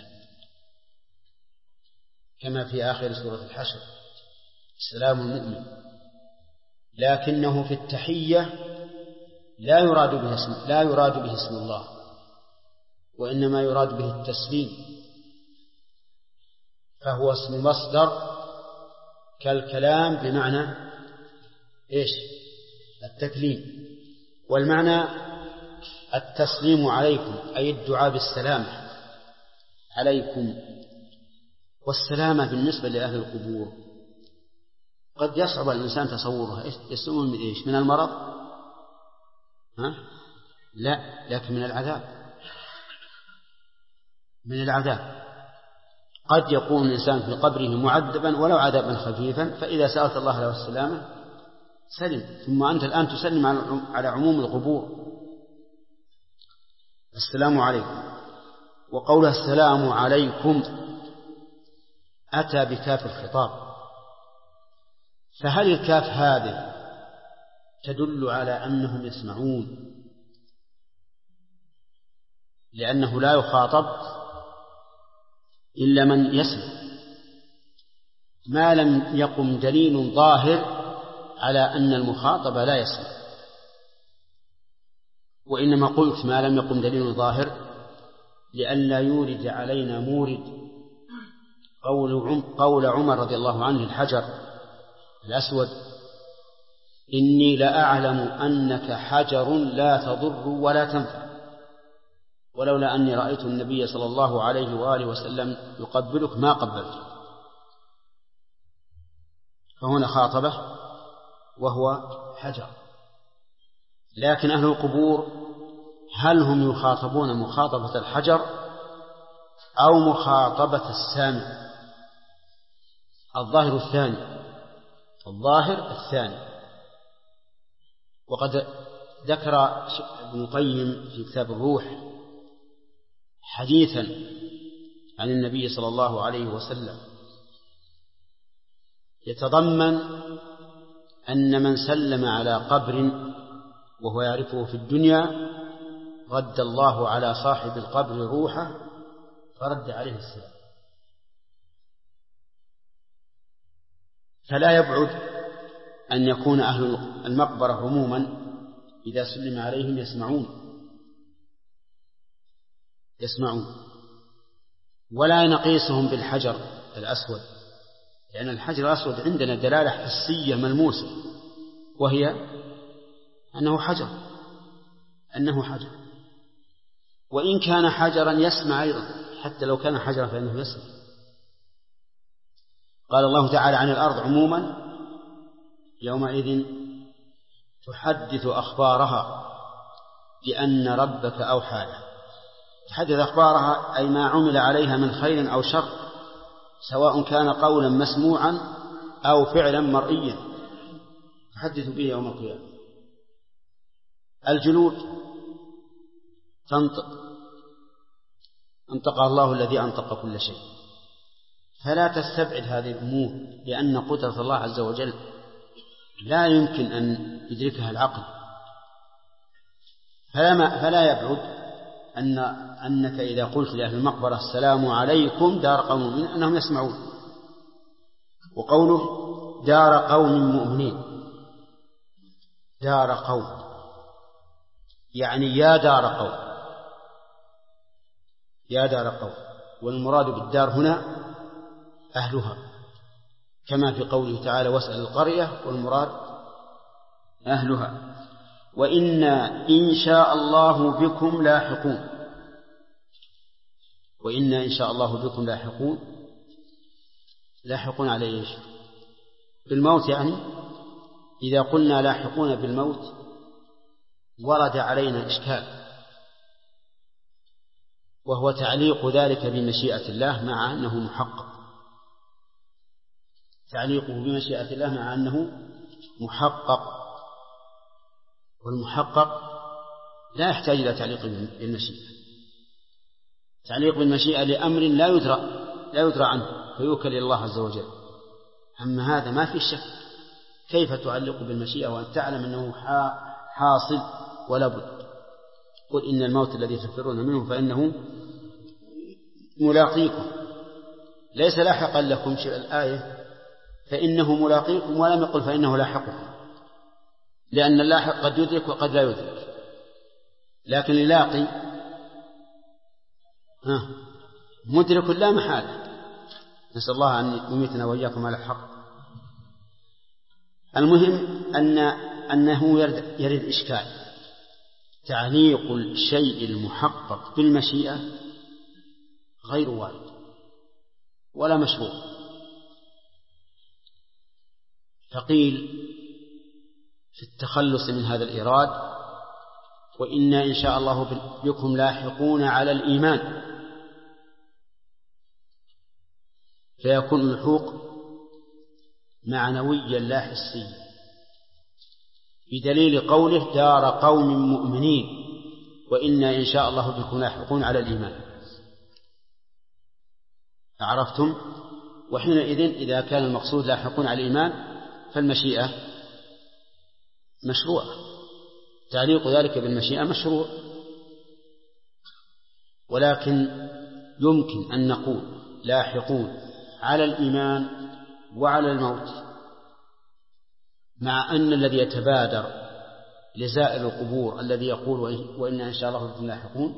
كما في آخر سورة الحشر السلام المؤمن، لكنه في التحية لا يراد به اسم الله، وإنما يراد به التسليم، فهو اسم مصدر كالكلام بمعنى إيش؟ التكليم. والمعنى التسليم عليكم أي الدعاء بالسلامة عليكم. والسلامة بالنسبة لأهل القبور قد يصعب الإنسان تصورها. يسلمون من إيش؟ من المرض؟ لا، لكن من العذاب. من العذاب قد يكون الإنسان في قبره معذبا ولو عذابا خفيفا، فإذا سألت الله له السلامة سلم. ثم أنت الآن تسلم على عموم القبور. السلام عليكم. وقول السلام عليكم أتى بكاف الخطاب، فهل الكاف هذه تدل على أنهم يسمعون لأنه لا يخاطب إلا من يسمع، ما لم يقم دليل ظاهر على أن المخاطب لا يسمع. وإنما قلت ما لم يقم دليل ظاهر لئلا يورد علينا مورد قول عمر رضي الله عنه الحجر الأسود إني لأعلم أنك حجر لا تضر ولا تنفع، ولولا أني رأيت النبي صلى الله عليه وآله وسلم يقبلك ما قبلته. فهنا خاطبه وهو حجر. لكن أهل القبور هل هم يخاطبون مخاطبة الحجر أو مخاطبة السامع؟ الظاهر الثاني. وقد ذكر ابن القيم في كتاب الروح حديثا عن النبي صلى الله عليه وسلم يتضمن أن من سلم على قبر وهو يعرفه في الدنيا رد الله على صاحب القبر روحه فرد عليه السلام. فلا يبعد أن يكون أهل المقبرة عموما إذا سلم عليهم يسمعون ولا نقيسهم بالحجر الأسود، لأن الحجر الأسود عندنا دلالة حسية ملموسة وهي أنه حجر، وإن كان حجرا يسمع أيضا، حتى لو كان حجرا فإنه يسمع. قال الله تعالى عن الأرض عموما يومئذ تحدث أخبارها بأن ربك أوحى لها. تحدث أخبارها أي ما عمل عليها من خير أو شر، سواء كان قولا مسموعا أو فعلا مرئيا تحدث به يوم القيامة. الجلود تنطق، أنطقها الله الذي أنطق كل شيء، فلا تستبعد هذه الأمور، لأن قدرة الله عز وجل لا يمكن أن يدركها العقل. فلا يبعد أنك إذا قلت لأهل المقبرة السلام عليكم دار قوم مؤمنين أنهم يسمعون. وقوله دار قوم مؤمنين، دار قوم يعني يا دار قوم، والمراد بالدار هنا أهلها، كما في قوله تعالى واسأل القرية، والمراد أهلها. وإنا إن شاء الله بكم لاحقون، وإنا إن شاء الله بكم لاحقون على إيش؟ بالموت. يعني إذا قلنا لاحقون بالموت ورد علينا إشكال، وهو تعليق ذلك بمشيئة الله مع أنه محقق، تعليقه بمشيئة الله مع أنه محقق، والمحقق لا يحتاج إلى تعليق بالمشيئة. تعليق بالمشيئة لأمر لا يدرى عنه فيوكل إلى الله عز وجل. أما هذا ما في شك، كيف تعلق بالمشيئة وأن تعلم أنه حاصل ولا بد؟ قل إن الموت الذي تفرون منه فإنه ملاقيكم، ليس لاحقا لكم شيء الآية فإنه ملاقيكم، ولم يقل فإنه لاحقكم، لأن اللاحق قد يدرك وقد لا يدرك، لكن اللاقي مدرك لا محالة. نسأل الله أن يميتنا وإياكم على الحق. المهم أنه يرد إشكال، تعليق الشيء المحقق بالمشيئة غير وارد ولا مشروع. فقيل في التخلص من هذا الإيراد وإنا إن شاء الله بكم لاحقون على الإيمان، فيكون اللحوق معنويا لا حسيا، بدليل قوله دار قوم مؤمنين وإنا إن شاء الله بكم لاحقون على الإيمان. عرفتم؟ وحينئذ إذا كان المقصود لاحقون على الإيمان فالمشيئة مشروع، تعليق ذلك بالمشيئة مشروع، ولكن يمكن أن نقول لاحقون على الإيمان وعلى الموت، مع أن الذي يتبادر لزائر القبور الذي يقول وإنا إن شاء الله بكم لاحقون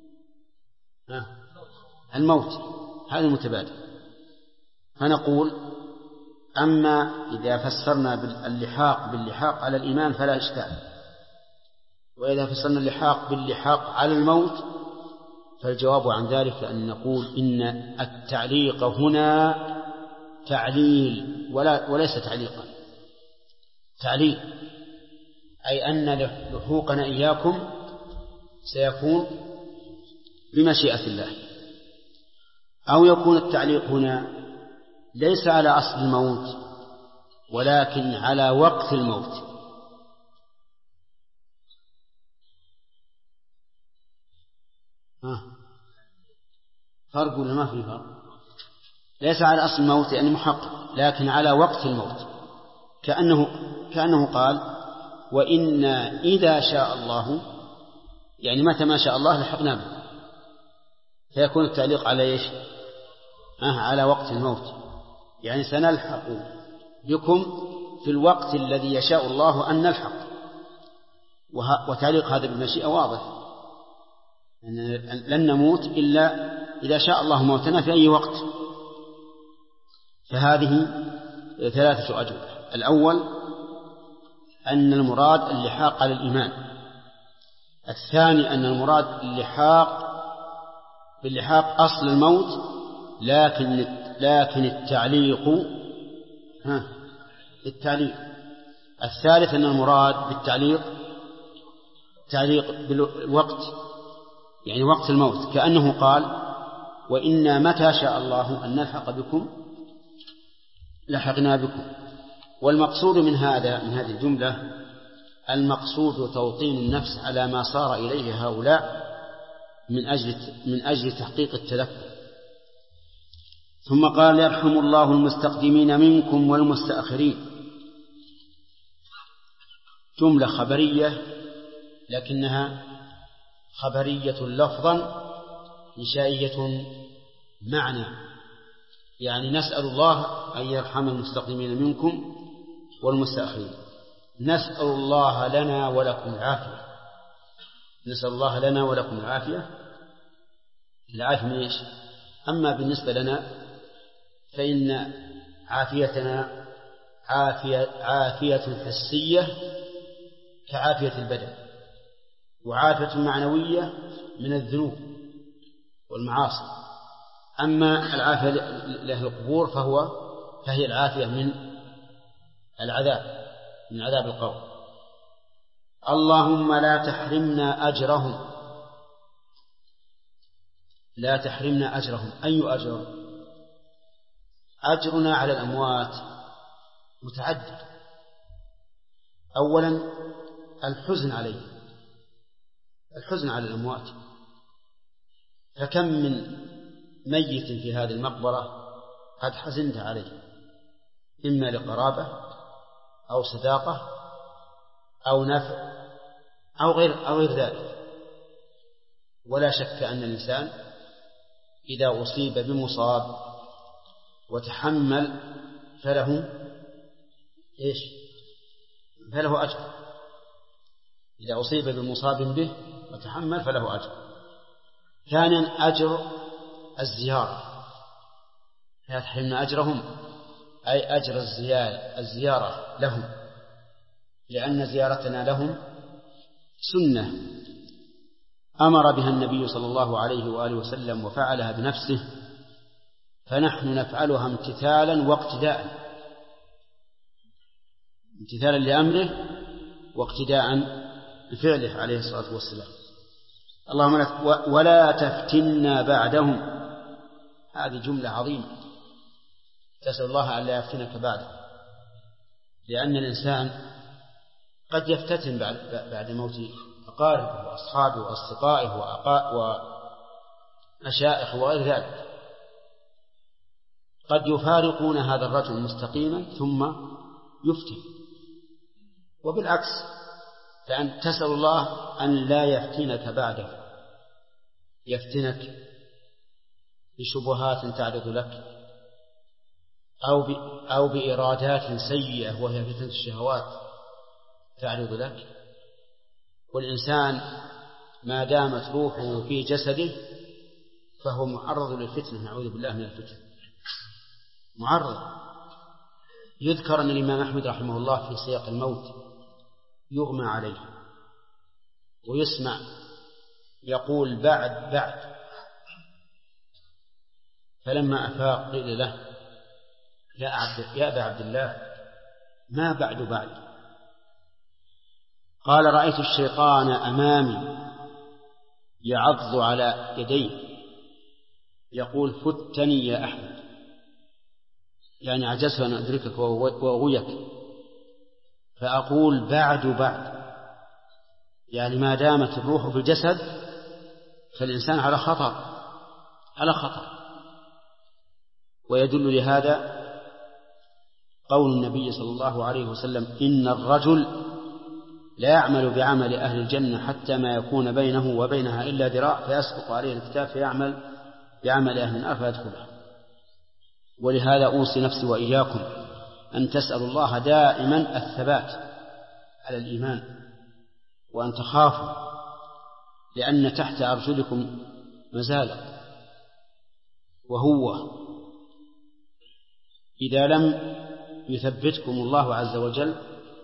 الموت، هذا المتبادر. فنقول أما إذا فسرنا باللحاق على الإيمان فلا إشكال، وإذا فسرنا اللحاق باللحاق على الموت فالجواب عن ذلك أن نقول إن التعليق هنا تعليل وليس تعليقا، تعليل أي أن لحوقنا إياكم سيكون بمشيئة الله. أو يكون التعليق هنا ليس على أصل الموت ولكن على وقت الموت، فرق ولا ما في فرق؟ ليس على أصل الموت يعني محقق، لكن على وقت الموت، كأنه قال وإنا إذا شاء الله، يعني متى ما شاء الله لحقنا به، فيكون التعليق على إيش؟ على وقت الموت، يعني سنلحق بكم في الوقت الذي يشاء الله أن نلحق. وتعليق هذا بالمشيئة واضح، لن نموت إلا إذا شاء الله موتنا في أي وقت. فهذه 3 أجوبة. الأول أن المراد اللحاق على الإيمان. الثاني أن المراد باللحاق أصل الموت، لكن التعليق التعليق. الثالث أن المراد بالتعليق بالوقت، يعني وقت الموت، كأنه قال وإنا متى شاء الله أن نلحق بكم لحقنا بكم. والمقصود من هذه الجملة المقصود توطين النفس على ما صار إليه هؤلاء من أجل تحقيق التذكر. ثم قال يرحم الله المستقدمين منكم والمستأخرين. جملة خبرية لكنها خبرية لفظا إنشائية معنى، يعني نسأل الله أن يرحم المستقدمين منكم والمستأخرين. نسأل الله لنا ولكم العافية. نسأل الله لنا ولكم العافية. العافية من إيش؟ أما بالنسبة لنا فإن عافيتنا عافية حسية كعافية البدن، وعافية معنوية من الذنوب والمعاصي. أما العافية لأهل القبور فهي العافية من العذاب، من عذاب القبر. اللهم لا تحرمنا أجرهم. لا تحرمنا أجرهم. أي أجر؟ أجرنا على الأموات متعدد. أولا الحزن عليه، الحزن على الأموات. فكم من ميت في هذه المقبرة قد حزنت عليه، إما لقرابة أو صداقة أو نفع أو غير ذلك. ولا شك أن الإنسان إذا أصيب بمصاب وتحمل فله إيش؟ فله أجر. إذا أصيب بمصاب به وتحمل فله أجر. ثانيا أجر الزيارة. لا تحرمنا أجرهم، أي أجر الزيارة لهم، لأن زيارتنا لهم سنة أمر بها النبي صلى الله عليه وآله وسلم وفعلها بنفسه، فنحن نفعلها امتثالا واقتداء، امتثالا لأمره واقتداء بفعله عليه الصلاة والسلام. اللهم ولا تفتنا بعدهم. هذه جملة عظيمة، تسأل الله أن لا يفتنك بعده، لأن الإنسان قد يفتتن بعد موت أقاربه وأصحابه وأصدقائه وأشائخه وغير ذلك. قد يفارقون هذا الرجل مستقيما ثم يفتن، وبالعكس، فأن تسأل الله أن لا يفتنك بعده، يفتنك بشبهات تعرض لك أو بإرادات سيئة وهي فتنة الشهوات تعرض لك. والإنسان ما دامت روحه في جسده فهو معرض للفتنة، نعوذ بالله من الفتنة، معرض. يذكر أن الإمام أحمد رحمه الله في سياق الموت يغمى عليه ويسمع يقول بعد، فلما أفاق قيل له يا أبا عبد الله ما بعد؟ قال رأيت الشيطان أمامي يعض على يديه يقول فتني يا أحمد، يعني عجزت أن أدركك وأغويك، فأقول بعد، يعني ما دامت الروح في الجسد فالإنسان على خطر. ويدل لهذا قول النبي صلى الله عليه وسلم: إن الرجل لا يعمل بعمل أهل الجنة حتى ما يكون بينه وبينها إلا ذراع فيسبق عليه الكتاب فيعمل بعمل أهل النار فيدخلها. ولهذا أوصي نفسي وإياكم أن تسألوا الله دائما الثبات على الإيمان، وأن تخافوا، لأن تحت أرجلكم مزالق، وهو إذا لم يثبتكم الله عز وجل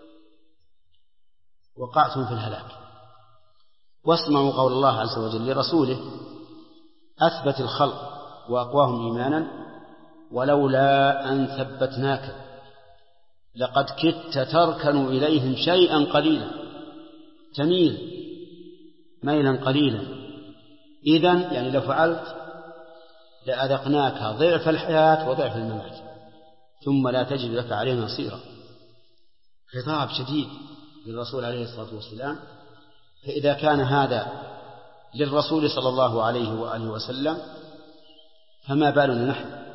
وقعتم في الهلاك. واسمعوا قول الله عز وجل لرسوله: أثبت الخلق وأقواهم إيمانا ولولا أن ثبتناك لقد كدت تركن إليهم شيئا قليلا، تميل ميلا قليلا. إذن يعني لو فعلت لأذقناك ضعف الحياة وضعف الممات ثم لا تجد لك عليه نصيرا. خطاب شديد للرسول عليه الصلاة والسلام. فإذا كان هذا للرسول صلى الله عليه وآله وسلم فما بالنا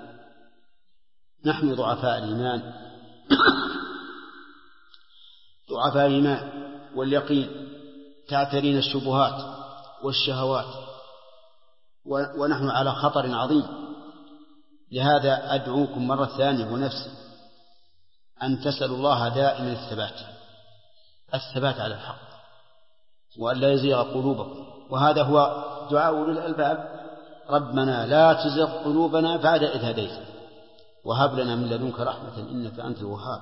نحن ضعفاء الإيمان ضعفاء الإيمان واليقين، تعترين الشبهات والشهوات، ونحن على خطر عظيم. لهذا أدعوكم مرة ثانية ونفسي أن تسألوا الله دائما الثبات على الحق، وأن لا يزيغ قلوبكم. وهذا هو دعاء أولي الألباب: ربنا لا تزغ قلوبنا بعد إذ هديتنا وهب لنا من لدنك رحمة إنك أنت الوهاب.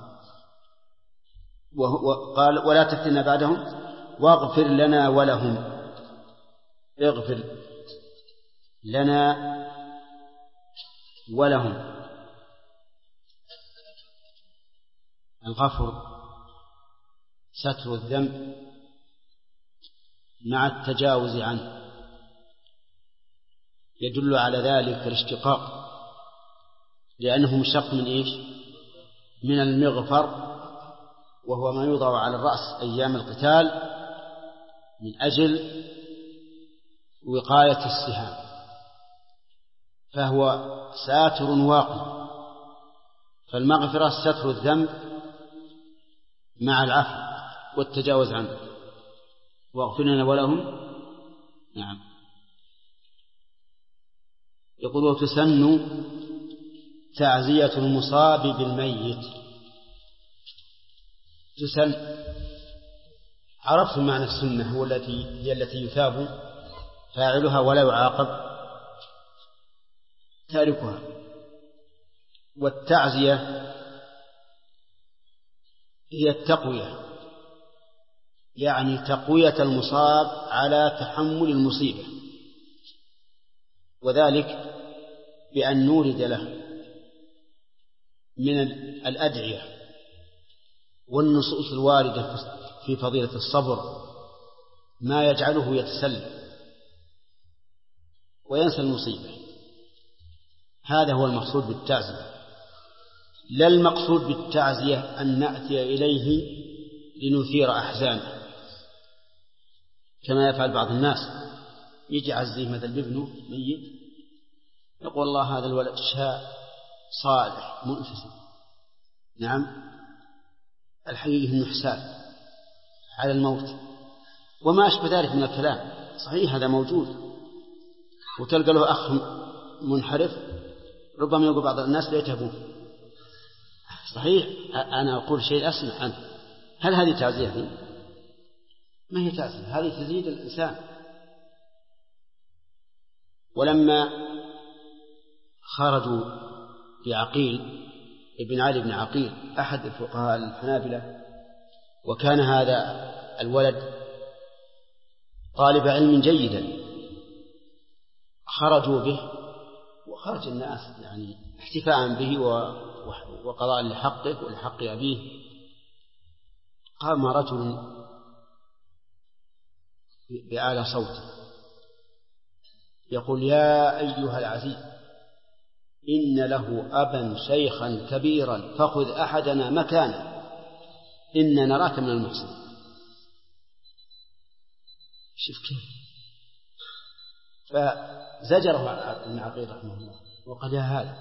وقال: ولا تفتنا بعدهم واغفر لنا ولهم. اغفر لنا ولهم. الغفر ستر الذنب مع التجاوز عنه. يدل على ذلك الاشتقاق، لأنه مشتق من إيش؟ من المغفر، وهو ما يوضع على الرأس أيام القتال من أجل وقاية السهام، فهو ساتر واقي. فالمغفرة ستر الذنب مع العفو والتجاوز عنه. واغفر لنا ولهم. نعم. يقول: وتسن تعزية المصاب بالميت. تسن، عرفت معنى السنة، هي التي يثاب فاعلها ولا يعاقب تاركها. والتعزية هي التقوية، يعني تقوية المصاب على تحمل المصيبة، وذلك بأن نورد له من الأدعية والنصوص الواردة في فضيلة الصبر ما يجعله يتسلى وينسى المصيبة. هذا هو المقصود بالتعزية. لا المقصود بالتعزية أن نأتي إليه لنثير أحزانه كما يفعل بعض الناس، يجي عزيه مثل بابنه ميت، يقول: الله هذا الولد شاء صالح منفسد. نعم، الحقيقة أنه حساب على الموت وما أشبه ذلك من الكلام. صحيح هذا موجود، وتلقى له أخ منحرف ربما يقول بعض الناس ليته أبوه. صحيح، أنا أقول شيء أسمع عنه. هل هذه تعزية؟ ما هي تعزية، هذه تزيد الإنسان. ولما خرجوا بعقيل ابن علي بن عقيل أحد الفقهاء الحنابلة، وكان هذا الولد طالب علم جيدا، خرجوا به وخرج الناس يعني احتفاء به وقضاء لحقه ولحق أبيه. قام رجل بأعلى صوته يقول: يا أيها العزيز، إن له أبا شيخا كبيرا فخذ أحدنا مكانه إن نراك من المحسنين. شوف كيف فزجره ابن عقيل رحمه الله وقال: يا هذا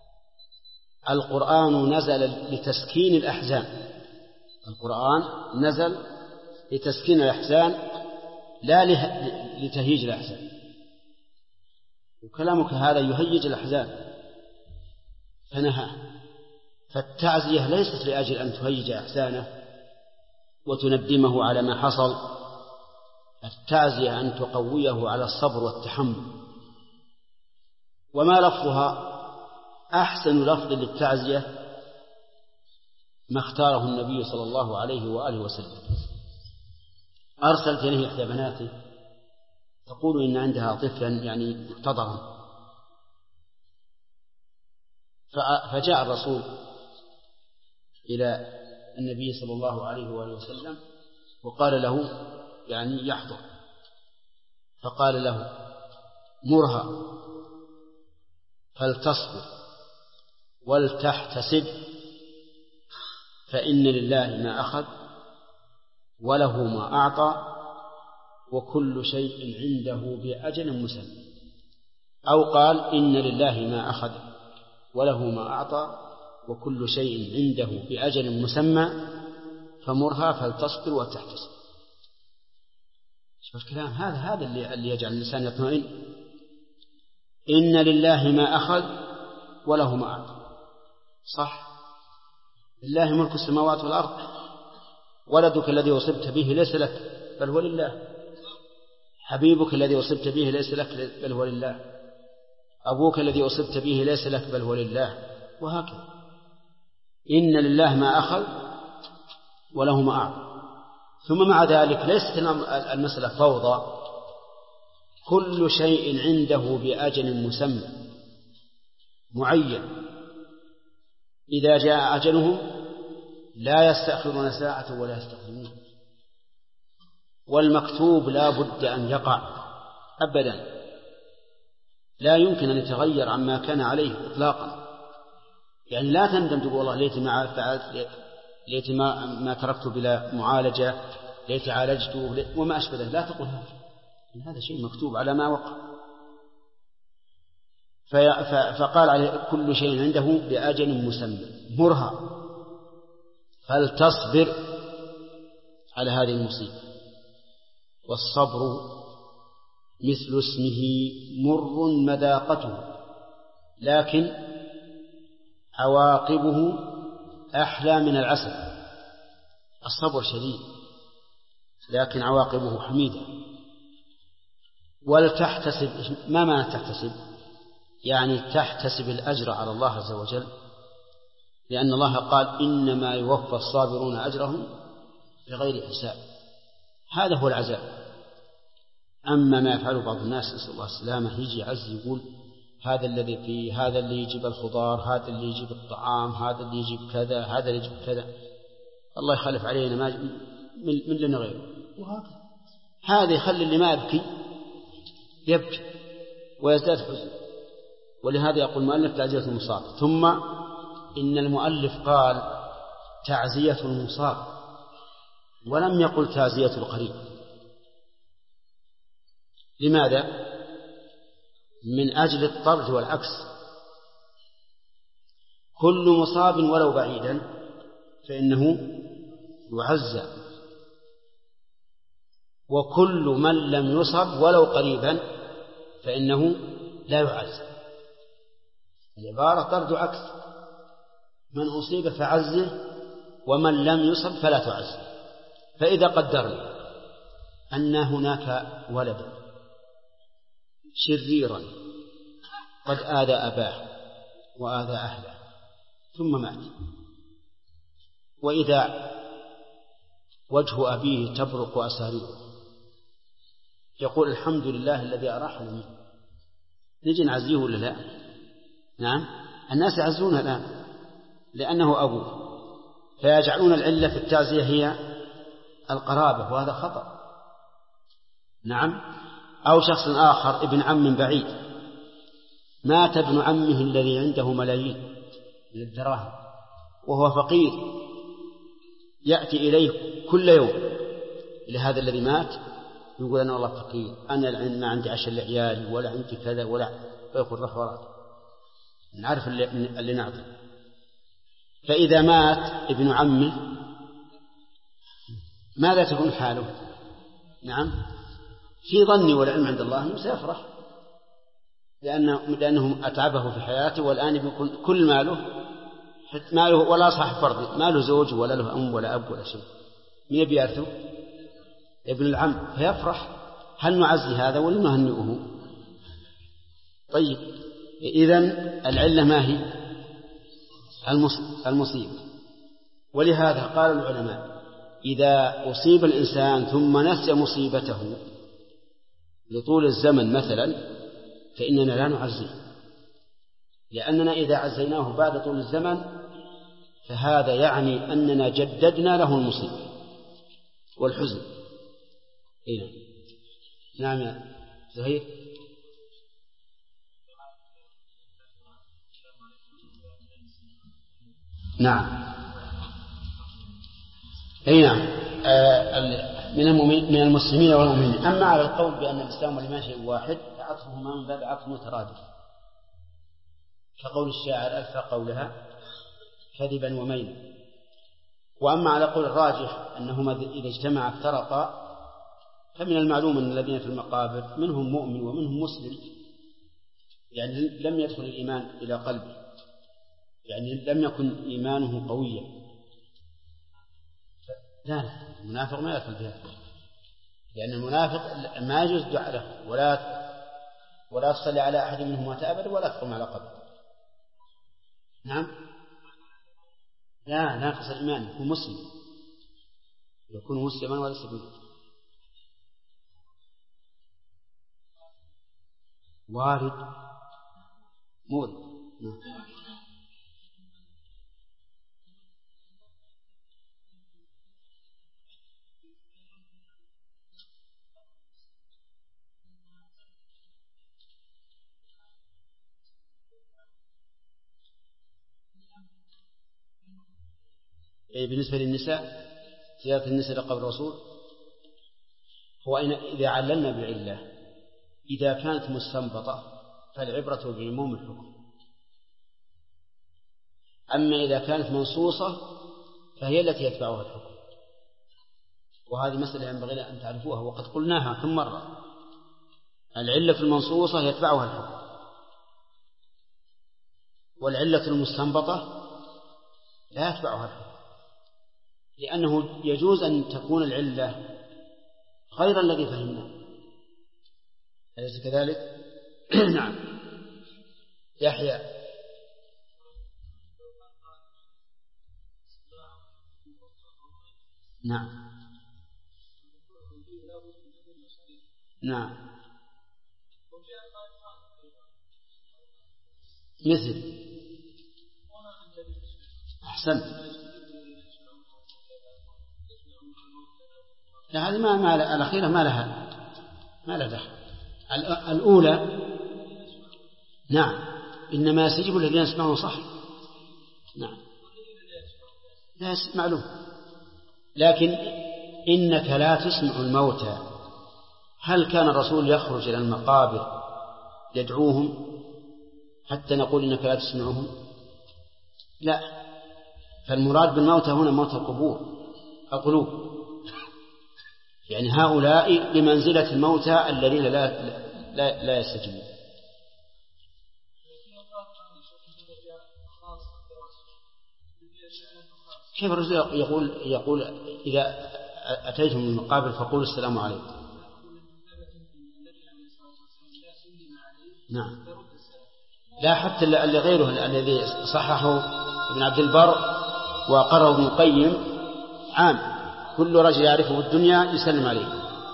القرآن نزل لتسكين الأحزان، القرآن نزل لتسكين الأحزان لا لتهيج الأحزان، وكلامك هذا يهيج الأحزان فنهاه. فالتعزية ليست لأجل أن تهيج أحزانه وتندمه على ما حصل، التعزية أن تقويه على الصبر والتحمل. وما لفظها أحسن لفظ للتعزية ما اختاره النبي صلى الله عليه وآله وسلم. أرسلت إليه إحدى بناته تقول إن عندها طفلا يعني محتضرا، فجاء الرسول إلى النبي صلى الله عليه وآله وسلم وقال له يعني يحضر، فقال له: مرها فلتصبر ولتحتسب، فإن لله ما أخذ وله ما أعطى وكل شيء عنده بأجل مسمى. أو قال: إن لله ما أخذ وله ما أعطى وكل شيء عنده بأجل مسمى فمرها فلتصبر وتحتسب. شوف الكلام هذا اللي يجعل الإنسان يطمئن. إن لله ما أخذ وله ما أعطى، صح، لله ملك السماوات والأرض، ولدك الذي أصبت به ليس لك بل هو لله، حبيبك الذي أصبت به ليس لك بل هو لله، أبوك الذي أصبت به ليس لك بل هو لله، وهكذا. إن لله ما أخذ وله ما أعطى. ثم مع ذلك ليست المسألة فوضى، كل شيء عنده بأجل مسمى معين، إذا جاء أجلهم لا يستأخرون ساعة ولا يستقدمون، والمكتوب لا بد أن يقع أبدا، لا يمكن أن يتغير عما كان عليه إطلاقا. يعني لا تندم تقول: والله ليت ما فعلت، ليت ما تركته بلا معالجة، ليت عالجته وما أشبه ذلك. لا تقول هذا شيء مكتوب على ما وقع. فقال عليه: كل شيء عنده بأجل مسمى. مرها فلتصبر على هذه المصيبة. والصبر مثل اسمه مر مذاقته، لكن عواقبه أحلى من العسل. الصبر شديد لكن عواقبه حميدة. ولتحتسب، ما معنى تحتسب؟ يعني تحتسب الأجر على الله عز وجل، لأن الله قال: إنما يوفى الصابرون أجرهم بغير حساب. هذا هو العزاء. أما ما يفعله بعض الناس نسأل الله السلامة، يجي عز يقول: هذا الذي فيه، هذا اللي يجيب الخضار، هذا اللي يجيب الطعام، هذا اللي يجيب كذا، هذا اللي يجيب كذا، الله يخلف علينا ما من لنا غيره. وهكذا هذا يخلي اللي ما يبكي يبكي ويزداد حزن. ولهذا يقول المؤلف: تعزية المصاب. ثم إن المؤلف قال تعزية المصاب ولم يقل تعزية القريب. لماذا؟ من أجل الطرد والعكس. كل مصاب ولو بعيدا فإنه يعزى، وكل من لم يصب ولو قريبا فإنه لا يعزى. العبارة طرد عكس، من أصيب فعزه ومن لم يصب فلا تعزه. فإذا قدرنا أن هناك ولدا شريرا قد آذى أباه وآذى أهله ثم مات، وإذا وجه أبيه تبرق أساريره يقول: الحمد لله الذي أراحني منه، نجي نعزيه ولا لا؟ نعم، الناس يعزونه الآن لأنه أبوه، فيجعلون العلة في التعزية هي القرابة، وهذا خطأ. نعم. أو شخص آخر ابن عم بعيد، مات ابن عمه الذي عنده ملايين من الدراهم وهو فقير، يأتي إليه كل يوم إلى هذا الذي مات يقول أنا والله فقير، أنا ما عندي عشاء لعيالي ولا عندي كذا ولا، فيقول رح وراك، نعرف اللي نعطي. فإذا مات ابن عمه ماذا تكون حاله؟ نعم، في ظني والعلم عند الله أنه سيفرح، لأنه أتعبه في حياته، والآن بيكون كل ماله ولا صاحب فرض، ما له زوج ولا له أم ولا أب ولا شيء، مين بيرثه؟ ابن العم، فيفرح. هل نعزي هذا ولا نهنئه؟ طيب، إذن العلة ما هي؟ المصيبة. ولهذا قال العلماء إذا أصيب الإنسان ثم نسي مصيبته لطول الزمن مثلا فإننا لا نعزيه، لأننا إذا عزيناه بعد طول الزمن فهذا يعني أننا جددنا له المصيبة والحزن. نعم يا زهير. نعم، أي نعم، من المسلمين والمؤمنين. أما على القول بأن الإسلام والإيمان شيء واحد فعطفهما من باب عطف مترادف، كقول الشاعر ألف قولها كذبا ومينا. وأما على قول الراجح أنهما إذا اجتمعا افترقا، فمن المعلوم أن الذين في المقابر منهم مؤمن ومنهم مسلم، يعني لم يدخل الإيمان إلى قلبه، يعني لم يكن إيمانه قويا. لا، المنافق ما يدخل فيها، لأن المنافق ما يجوز دعاء له ولا تصلي على أحد منهم مات أبدا ولا تقوم على قبر. نعم، لا ناقص الإيمان، يكون مسلم، يكون مسلما وليس بمؤمن. وارد مورد. بالنسبة للنساء زيارة النساء لقبر الرسول، هو إذا عللنا بعلة إذا كانت مستنبطة فالعبرة بعموم الحكم، أما إذا كانت منصوصة فهي التي يتبعها الحكم. وهذه مسألة ينبغي أن تعرفوها، وقد قلناها كم مرة، العلة المنصوصة يتبعها الحكم، والعلة المستنبطة لا يتبعها الحكم، لأنه يجوز أن تكون العلة غير الذي فهمناه، أليس كذلك؟ نعم. يحيى. نعم نعم، مثل أحسنت. هذه ما الأخيرة ما لها دخل. الأولى نعم، إنما يستجيب الذين يسمعون صح. نعم، لا معلوم، لكن إنك لا تسمع الموتى. هل كان الرسول يخرج إلى المقابر يدعوهم حتى نقول إنك لا تسمعهم؟ لا، فالمراد بالموتى هنا موتى القلوب، يعني هؤلاء بمنزلة الموتى الذين لا يستجيبون. كيف الرسول يقول إذا أتيتم من المقابر فقولوا السلام عليكم؟ نعم، لا، حتى اللي غيره الذي صححه ابن عبد البر وقرره ابن القيم عام، كل رجل يعرفه الدنيا يسلم عليه.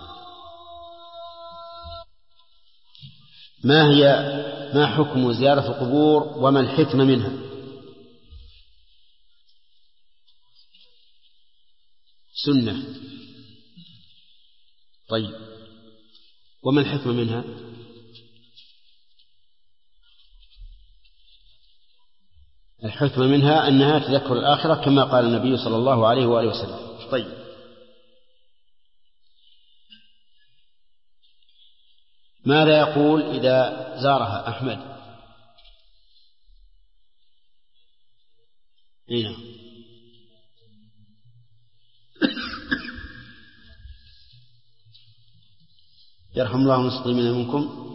ما حكم زيارة القبور وما الحكمة منها؟ سنة. طيب، وما الحكمة منها؟ الحكمة منها أنها تذكر الآخرة كما قال النبي صلى الله عليه وآله وسلم. طيب، ماذا يقول إذا زارها أحمد؟ هنا يرحم الله المسلمين منكم.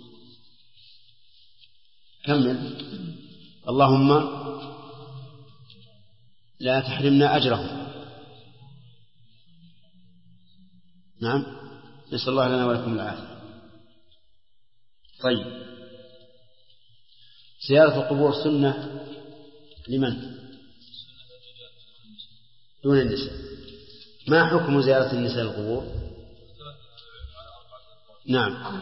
كمل. اللهم لا تحرمنا أجرهم. نعم، نسأل الله لنا ولكم العافية. طيب، زيارة القبور سنة لمن؟ دون النساء. ما حكم زيارة النساء القبور؟ نعم.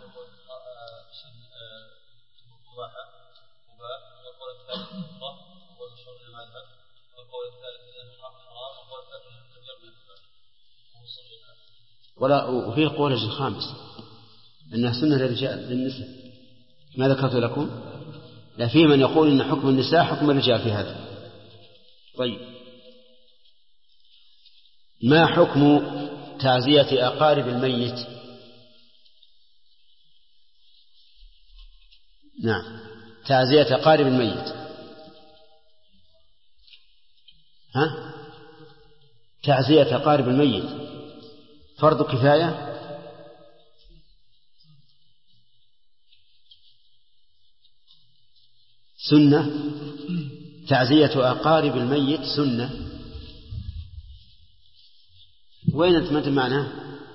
وفيه قول الخامس أنها سنة للرجال للنساء. ما ذكرت لكم؟ لا، فيه من يقول إن حكم النساء حكم الرجال في هذا. طيب، ما حكم تعزية أقارب الميت؟ نعم، تعزية أقارب الميت. تعزية أقارب الميت فرض كفاية؟ سنة. تعزية أقارب الميت سنة. وين أنت ما معناه؟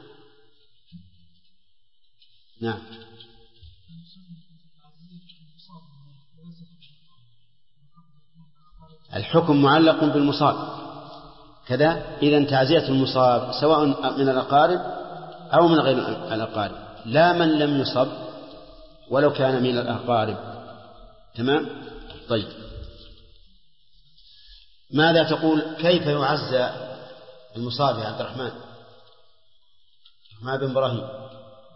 نعم. الحكم معلق بالمصاب كذا. إذن تعزية المصاب سواء من الأقارب أو من غير الأقارب، لا من لم يصب ولو كان من الأقارب. تمام. طيب، ماذا تقول كيف يعزى المصاب يا عبد الرحمن؟ ما بن إبراهيم.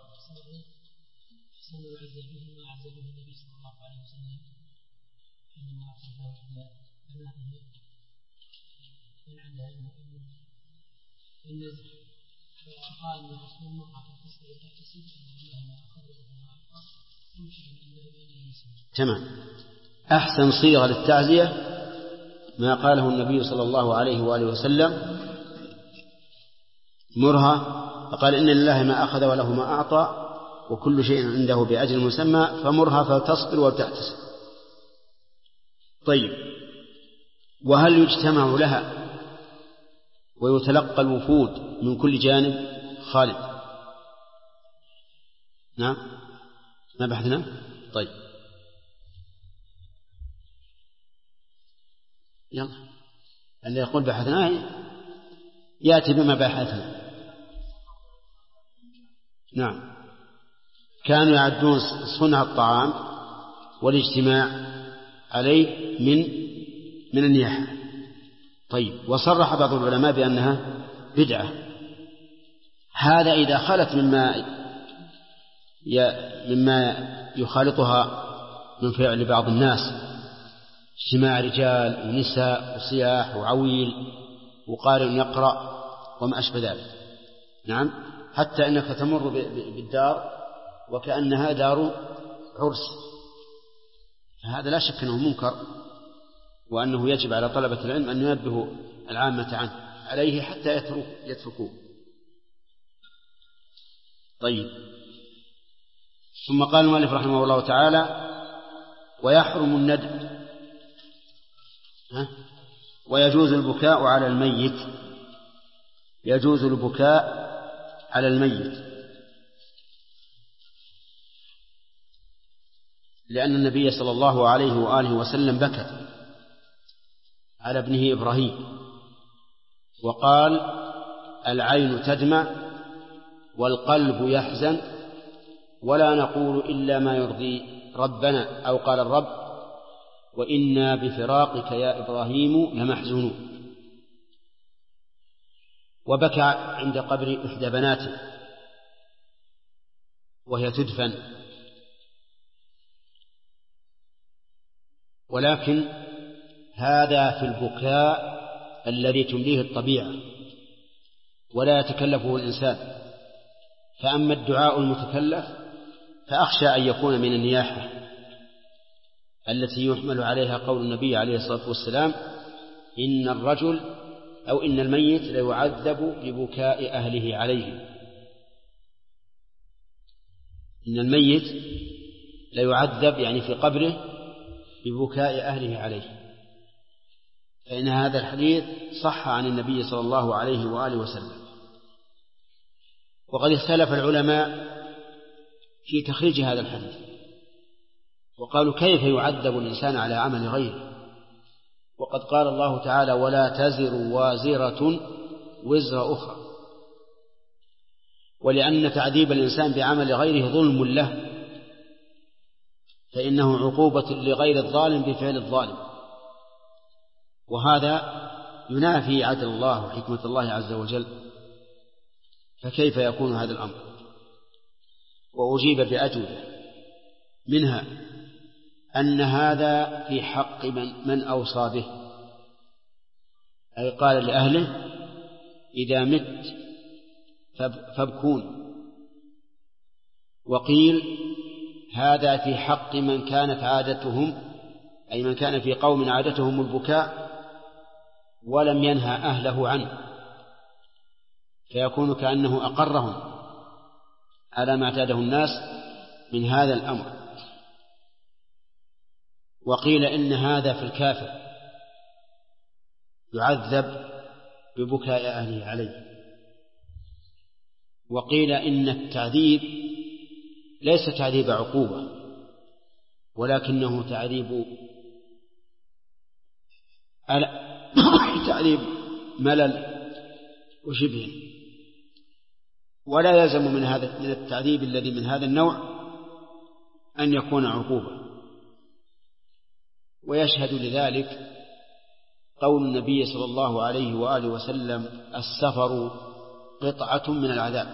تمام. أحسن صيغة للتعزية ما قاله النبي صلى الله عليه وآله وسلم: مرها، فقال: إن لله ما أخذ وله ما أعطى وكل شيء عنده بأجل مسمى، فمرها فتصبر وتحتسب. طيب، وهل يجتمع لها ويتلقى الوفود من كل جانب؟ خالد. نعم، ما بحثنا. طيب، يلا، اللي يقول بحثنا يأتي بما بحثنا. نعم، كانوا يعدون صنع الطعام والاجتماع عليه من النياحة. طيب، وصرح بعض العلماء بأنها بدعة. هذا إذا خلت مما يخالطها من فعل بعض الناس، اجتماع رجال ونساء وصياح وعويل وقارئ يقرأ وما أشبه ذلك. نعم، حتى أنك تمر بالدار وكأنها دار عرس، فهذا لا شك أنه منكر، وأنه يجب على طلبة العلم أن ينبهوا العامة عنه عليه حتى يتركوه. طيب، ثم قال المؤلف رحمه الله تعالى: ويحرم الندب، ويجوز البكاء على الميت. يجوز البكاء على الميت لأن النبي صلى الله عليه وآله وسلم بكى على ابنه إبراهيم وقال: العين تدمع والقلب يحزن ولا نقول إلا ما يرضي ربنا، أو قال الرب: وإنا بفراقك يا إبراهيم لمحزونون. وبكى عند قبر إحدى بناته وهي تدفن، ولكن هذا في البكاء الذي تمليه الطبيعة ولا يتكلفه الإنسان. فأما الدعاء المتكلف فأخشى أن يكون من النياحة التي يحمل عليها قول النبي عليه الصلاة والسلام: إن الرجل أو إن الميت ليعذب ببكاء أهله عليه. إن الميت ليعذب يعني في قبره ببكاء أهله عليه، فإن هذا الحديث صح عن النبي صلى الله عليه وآله وسلم. وقد اختلف العلماء في تخريج هذا الحديث، وقالوا: كيف يعذب الإنسان على عمل غيره؟ وقد قال الله تعالى: ولا تزر وازرة وزر أخرى. ولأن تعذيب الإنسان بعمل غيره ظلم له، فإنه عقوبة لغير الظالم بفعل الظالم، وهذا ينافي عدل الله وحكمة الله عز وجل، فكيف يكون هذا الأمر؟ وأجيب بأجوبة، منها أن هذا في حق من أوصى به، أي قال لأهله: إذا مت فابكون. وقيل هذا في حق من كانت عادتهم، أي من كان في قوم عادتهم البكاء ولم ينهى أهله عنه، فيكون كأنه أقرهم على ما اعتاده الناس من هذا الأمر. وقيل إن هذا في الكافر يعذب ببكاء أهله عليه. وقيل إن التعذيب ليس تعذيب عقوبة، ولكنه تعذيب ملل وشبه، ولا يلزم من التعذيب الذي من هذا النوع أن يكون عقوبة. ويشهد لذلك قول النبي صلى الله عليه وآله وسلم: السفر قطعة من العذاب،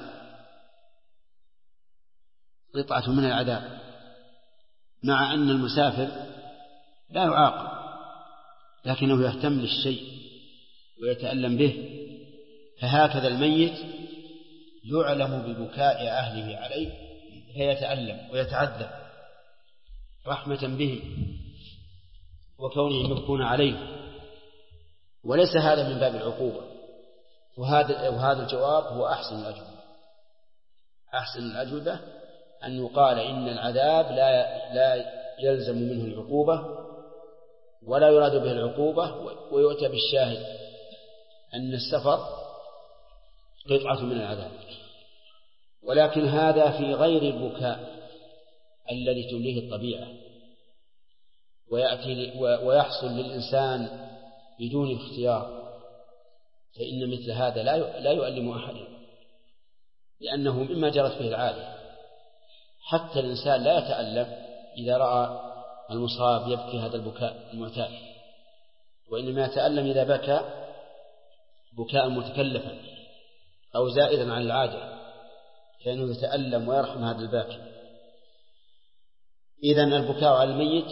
قطعة من العذاب، مع أن المسافر لا يعاقب، لكنه يهتم للشيء ويتألم به. فهكذا الميت يعلم ببكاء أهله عليه فيتألم ويتعذب رحمة به وكونهم يبكون عليه، وليس هذا من باب العقوبة. وهذا الجواب هو أحسن الأجوبة. أحسن الأجوبة أن يقال إن العذاب لا يلزم منه العقوبة ولا يراد به العقوبة، ويؤتى بالشاهد أن السفر قطعة من العذاب. ولكن هذا في غير البكاء الذي توليه الطبيعة ويحصل للإنسان بدون اختيار، فإن مثل هذا لا يؤلم أحدا، لأنه مما جرت به العادة. حتى الإنسان لا يتألم إذا رأى المصاب يبكي هذا البكاء المعتاد، وإنما يتألم إذا بكى بكاء متكلفا أو زائدا عن العادة، فإنه يتألم ويرحم هذا الباكي. إذن البكاء على الميت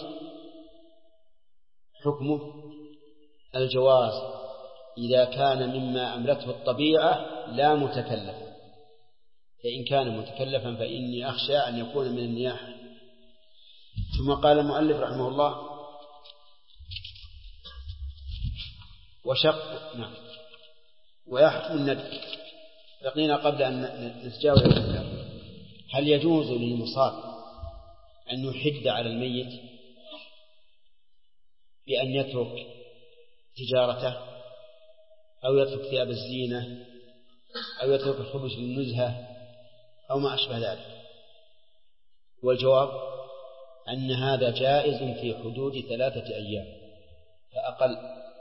حكمه الجواز إذا كان مما أمرته الطبيعة لا متكلفا، فإن كان متكلفا فإني أخشى أن يكون من النياحة. ثم قال المؤلف رحمه الله: ويحكم الندب. بقينا قبل أن نتجاوز الكلام: هل يجوز للمصاب أن يحد على الميت بأن يترك تجارته أو يترك ثياب الزينة أو يترك الخروج للنزهة أو ما أشبه ذلك؟ والجواب أن هذا جائز في حدود 3 أيام فأقل،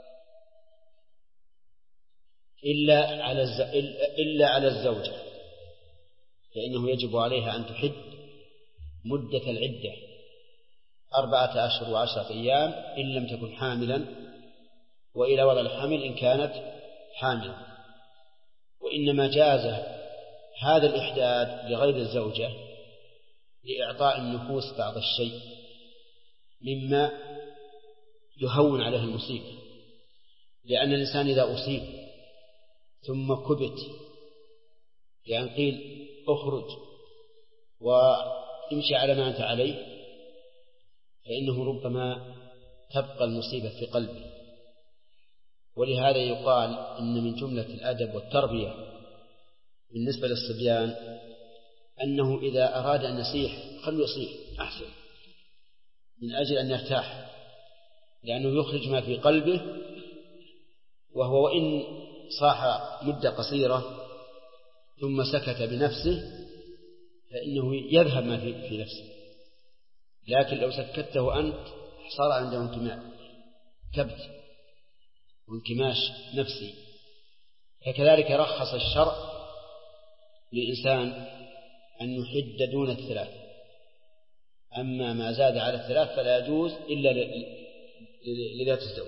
إلا على الزوجة، فإنه يجب عليها أن تحد مدة العدة 4 أشهر و10 أيام إن لم تكن حاملا، وإلى وضع الحمل إن كانت حاملا. وإنما جاز هذا الإحداد لغير الزوجة لإعطاء النفوس بعض الشيء مما يهون عليه المصيبة، لأن الإنسان إذا أصيب ثم كبت، يعني قيل اخرج امشي على ما أنت عليه، فإنه ربما تبقى المصيبة في قلبه. ولهذا يقال إن من جملة الأدب والتربية بالنسبة للصبيان أنه إذا أراد أن يصيح خلوا يصيح أحسن، من أجل أن يرتاح، لأنه يخرج ما في قلبه، وهو وإن صاح مدة قصيرة ثم سكت بنفسه فإنه يذهب ما في نفسه. لكن لو سكته أنت صار عنده انكماش كبت وانكماش نفسي. فكذلك رخص الشرع للإنسان أن يحد دون الثلاث، أما ما زاد على الثلاث فلا يجوز إلا لذات الزوج.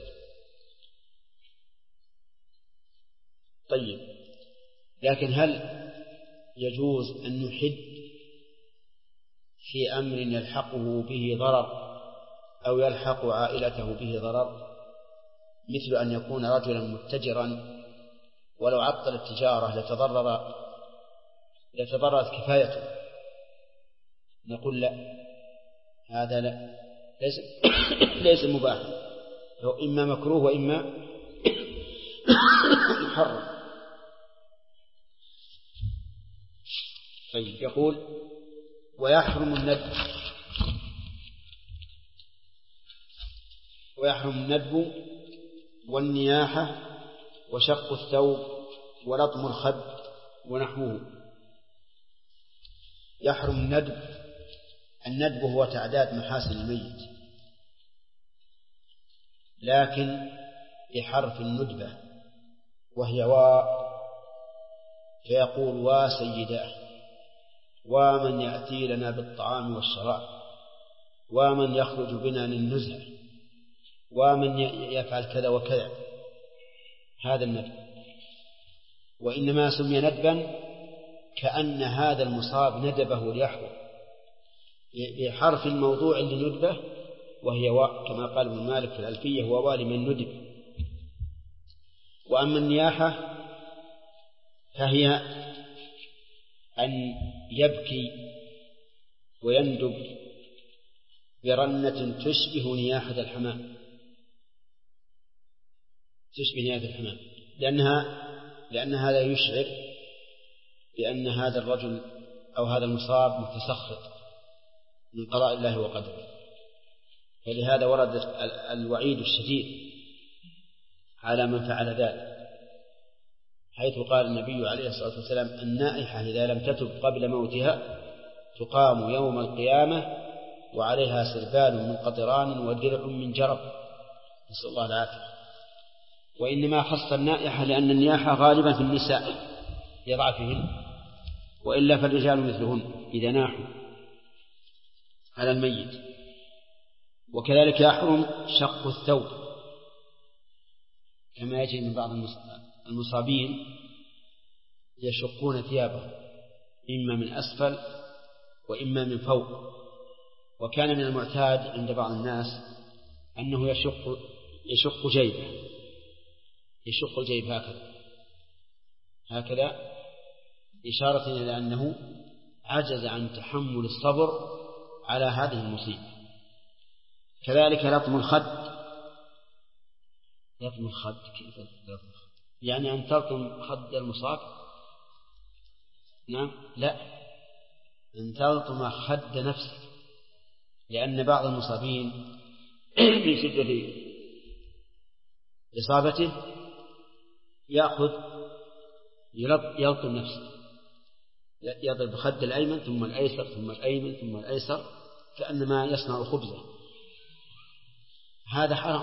طيب، لكن هل يجوز أن يحد في أمر يلحقه به ضرر أو يلحق عائلته به ضرر، مثل أن يكون رجلا متجرا ولو عطل التجارة لتضررت كفايته، نقول لا، هذا لا، ليس مباح، هو إما مكروه وإما محرم. طيب، يقول ويحرم الندب والنياحة وشق الثوب ولطم الخد ونحوه. يحرم الندب هو تعداد محاسن الميت، لكن بحرف الندبة وهي واء، فيقول وسيداه، ومن يأتي لنا بالطعام والشراب، ومن يخرج بنا للنزهة، ومن يفعل كذا وكذا. هذا الندب، وإنما سمي ندبا كأن هذا المصاب ندبه ليحضر بحرف الموضوع لندبه وهي واء، كما قال ابن مالك في الألفية: هو واء لمن ندب. وأما النياحة فهي أن يبكي ويندب برنة تشبه نياحة الحمام، لأن هذا يشعر بأن هذا الرجل أو هذا المصاب متسخط من قضاء الله وقدره. فلهذا ورد الوعيد الشديد على من فعل ذلك، حيث قال النبي عليه الصلاة والسلام: النائحة إذا لم تتب قبل موتها تقام يوم القيامة وعليها سربال من قطران ودرع من جرب، نسأل الله العافية. وإنما خص النائحة لأن النياحة غالبا في النساء لضعفهن، وإلا فالرجال مثلهن إذا ناحوا على الميت. وكذلك يحرم شق الثوب، كما يجري من بعض المصابين يشقون ثيابهم إما من أسفل وإما من فوق. وكان من المعتاد عند بعض الناس أنه يشق جيبه، يشق الجيب هكذا إشارة إلى أنه عجز عن تحمل الصبر على هذه المصيبة. كذلك لطم الخد كيف لطم الخد؟ يعني أن تلطم خد المصاب؟ نعم، لا، أن تلطم خد نفسك، لأن بعض المصابين من شدة إصابته يلطم نفسه، يضرب خد الأيمن ثم الأيسر ثم الأيمن ثم الأيسر كأنما يصنع خبزة. هذا حرام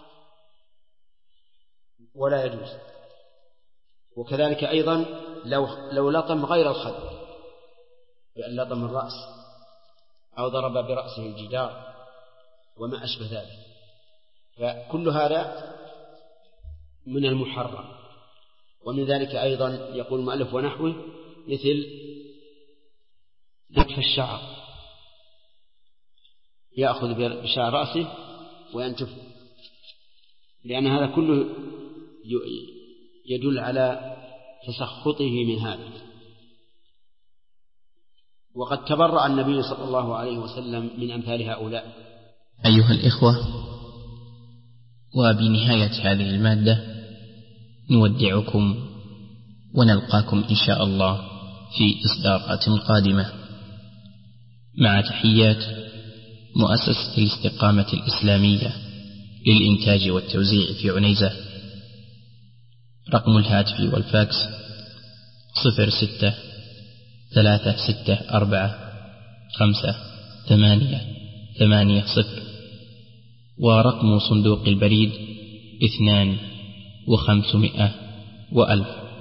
ولا يجوز. وكذلك أيضا لو لطم غير الخد، بأن لطم الرأس أو ضرب برأسه الجدار وما أشبه ذلك، فكل هذا من المحرم. ومن ذلك أيضا يقول المؤلف ونحوه مثل نتف الشعر، يأخذ بشعر رأسه وينتفه، لأن هذا كله يدل على تسخطه من هذا. وقد تبرأ النبي صلى الله عليه وسلم من أمثال هؤلاء. أيها الإخوة، وبنهاية هذه المادة نودعكم ونلقاكم إن شاء الله في إصدارات قادمة، مع تحيات مؤسسة الاستقامة الإسلامية للإنتاج والتوزيع في عنيزة. رقم الهاتف والفاكس 06-364-5-8-8-0، ورقم صندوق البريد 2 و500 و1000.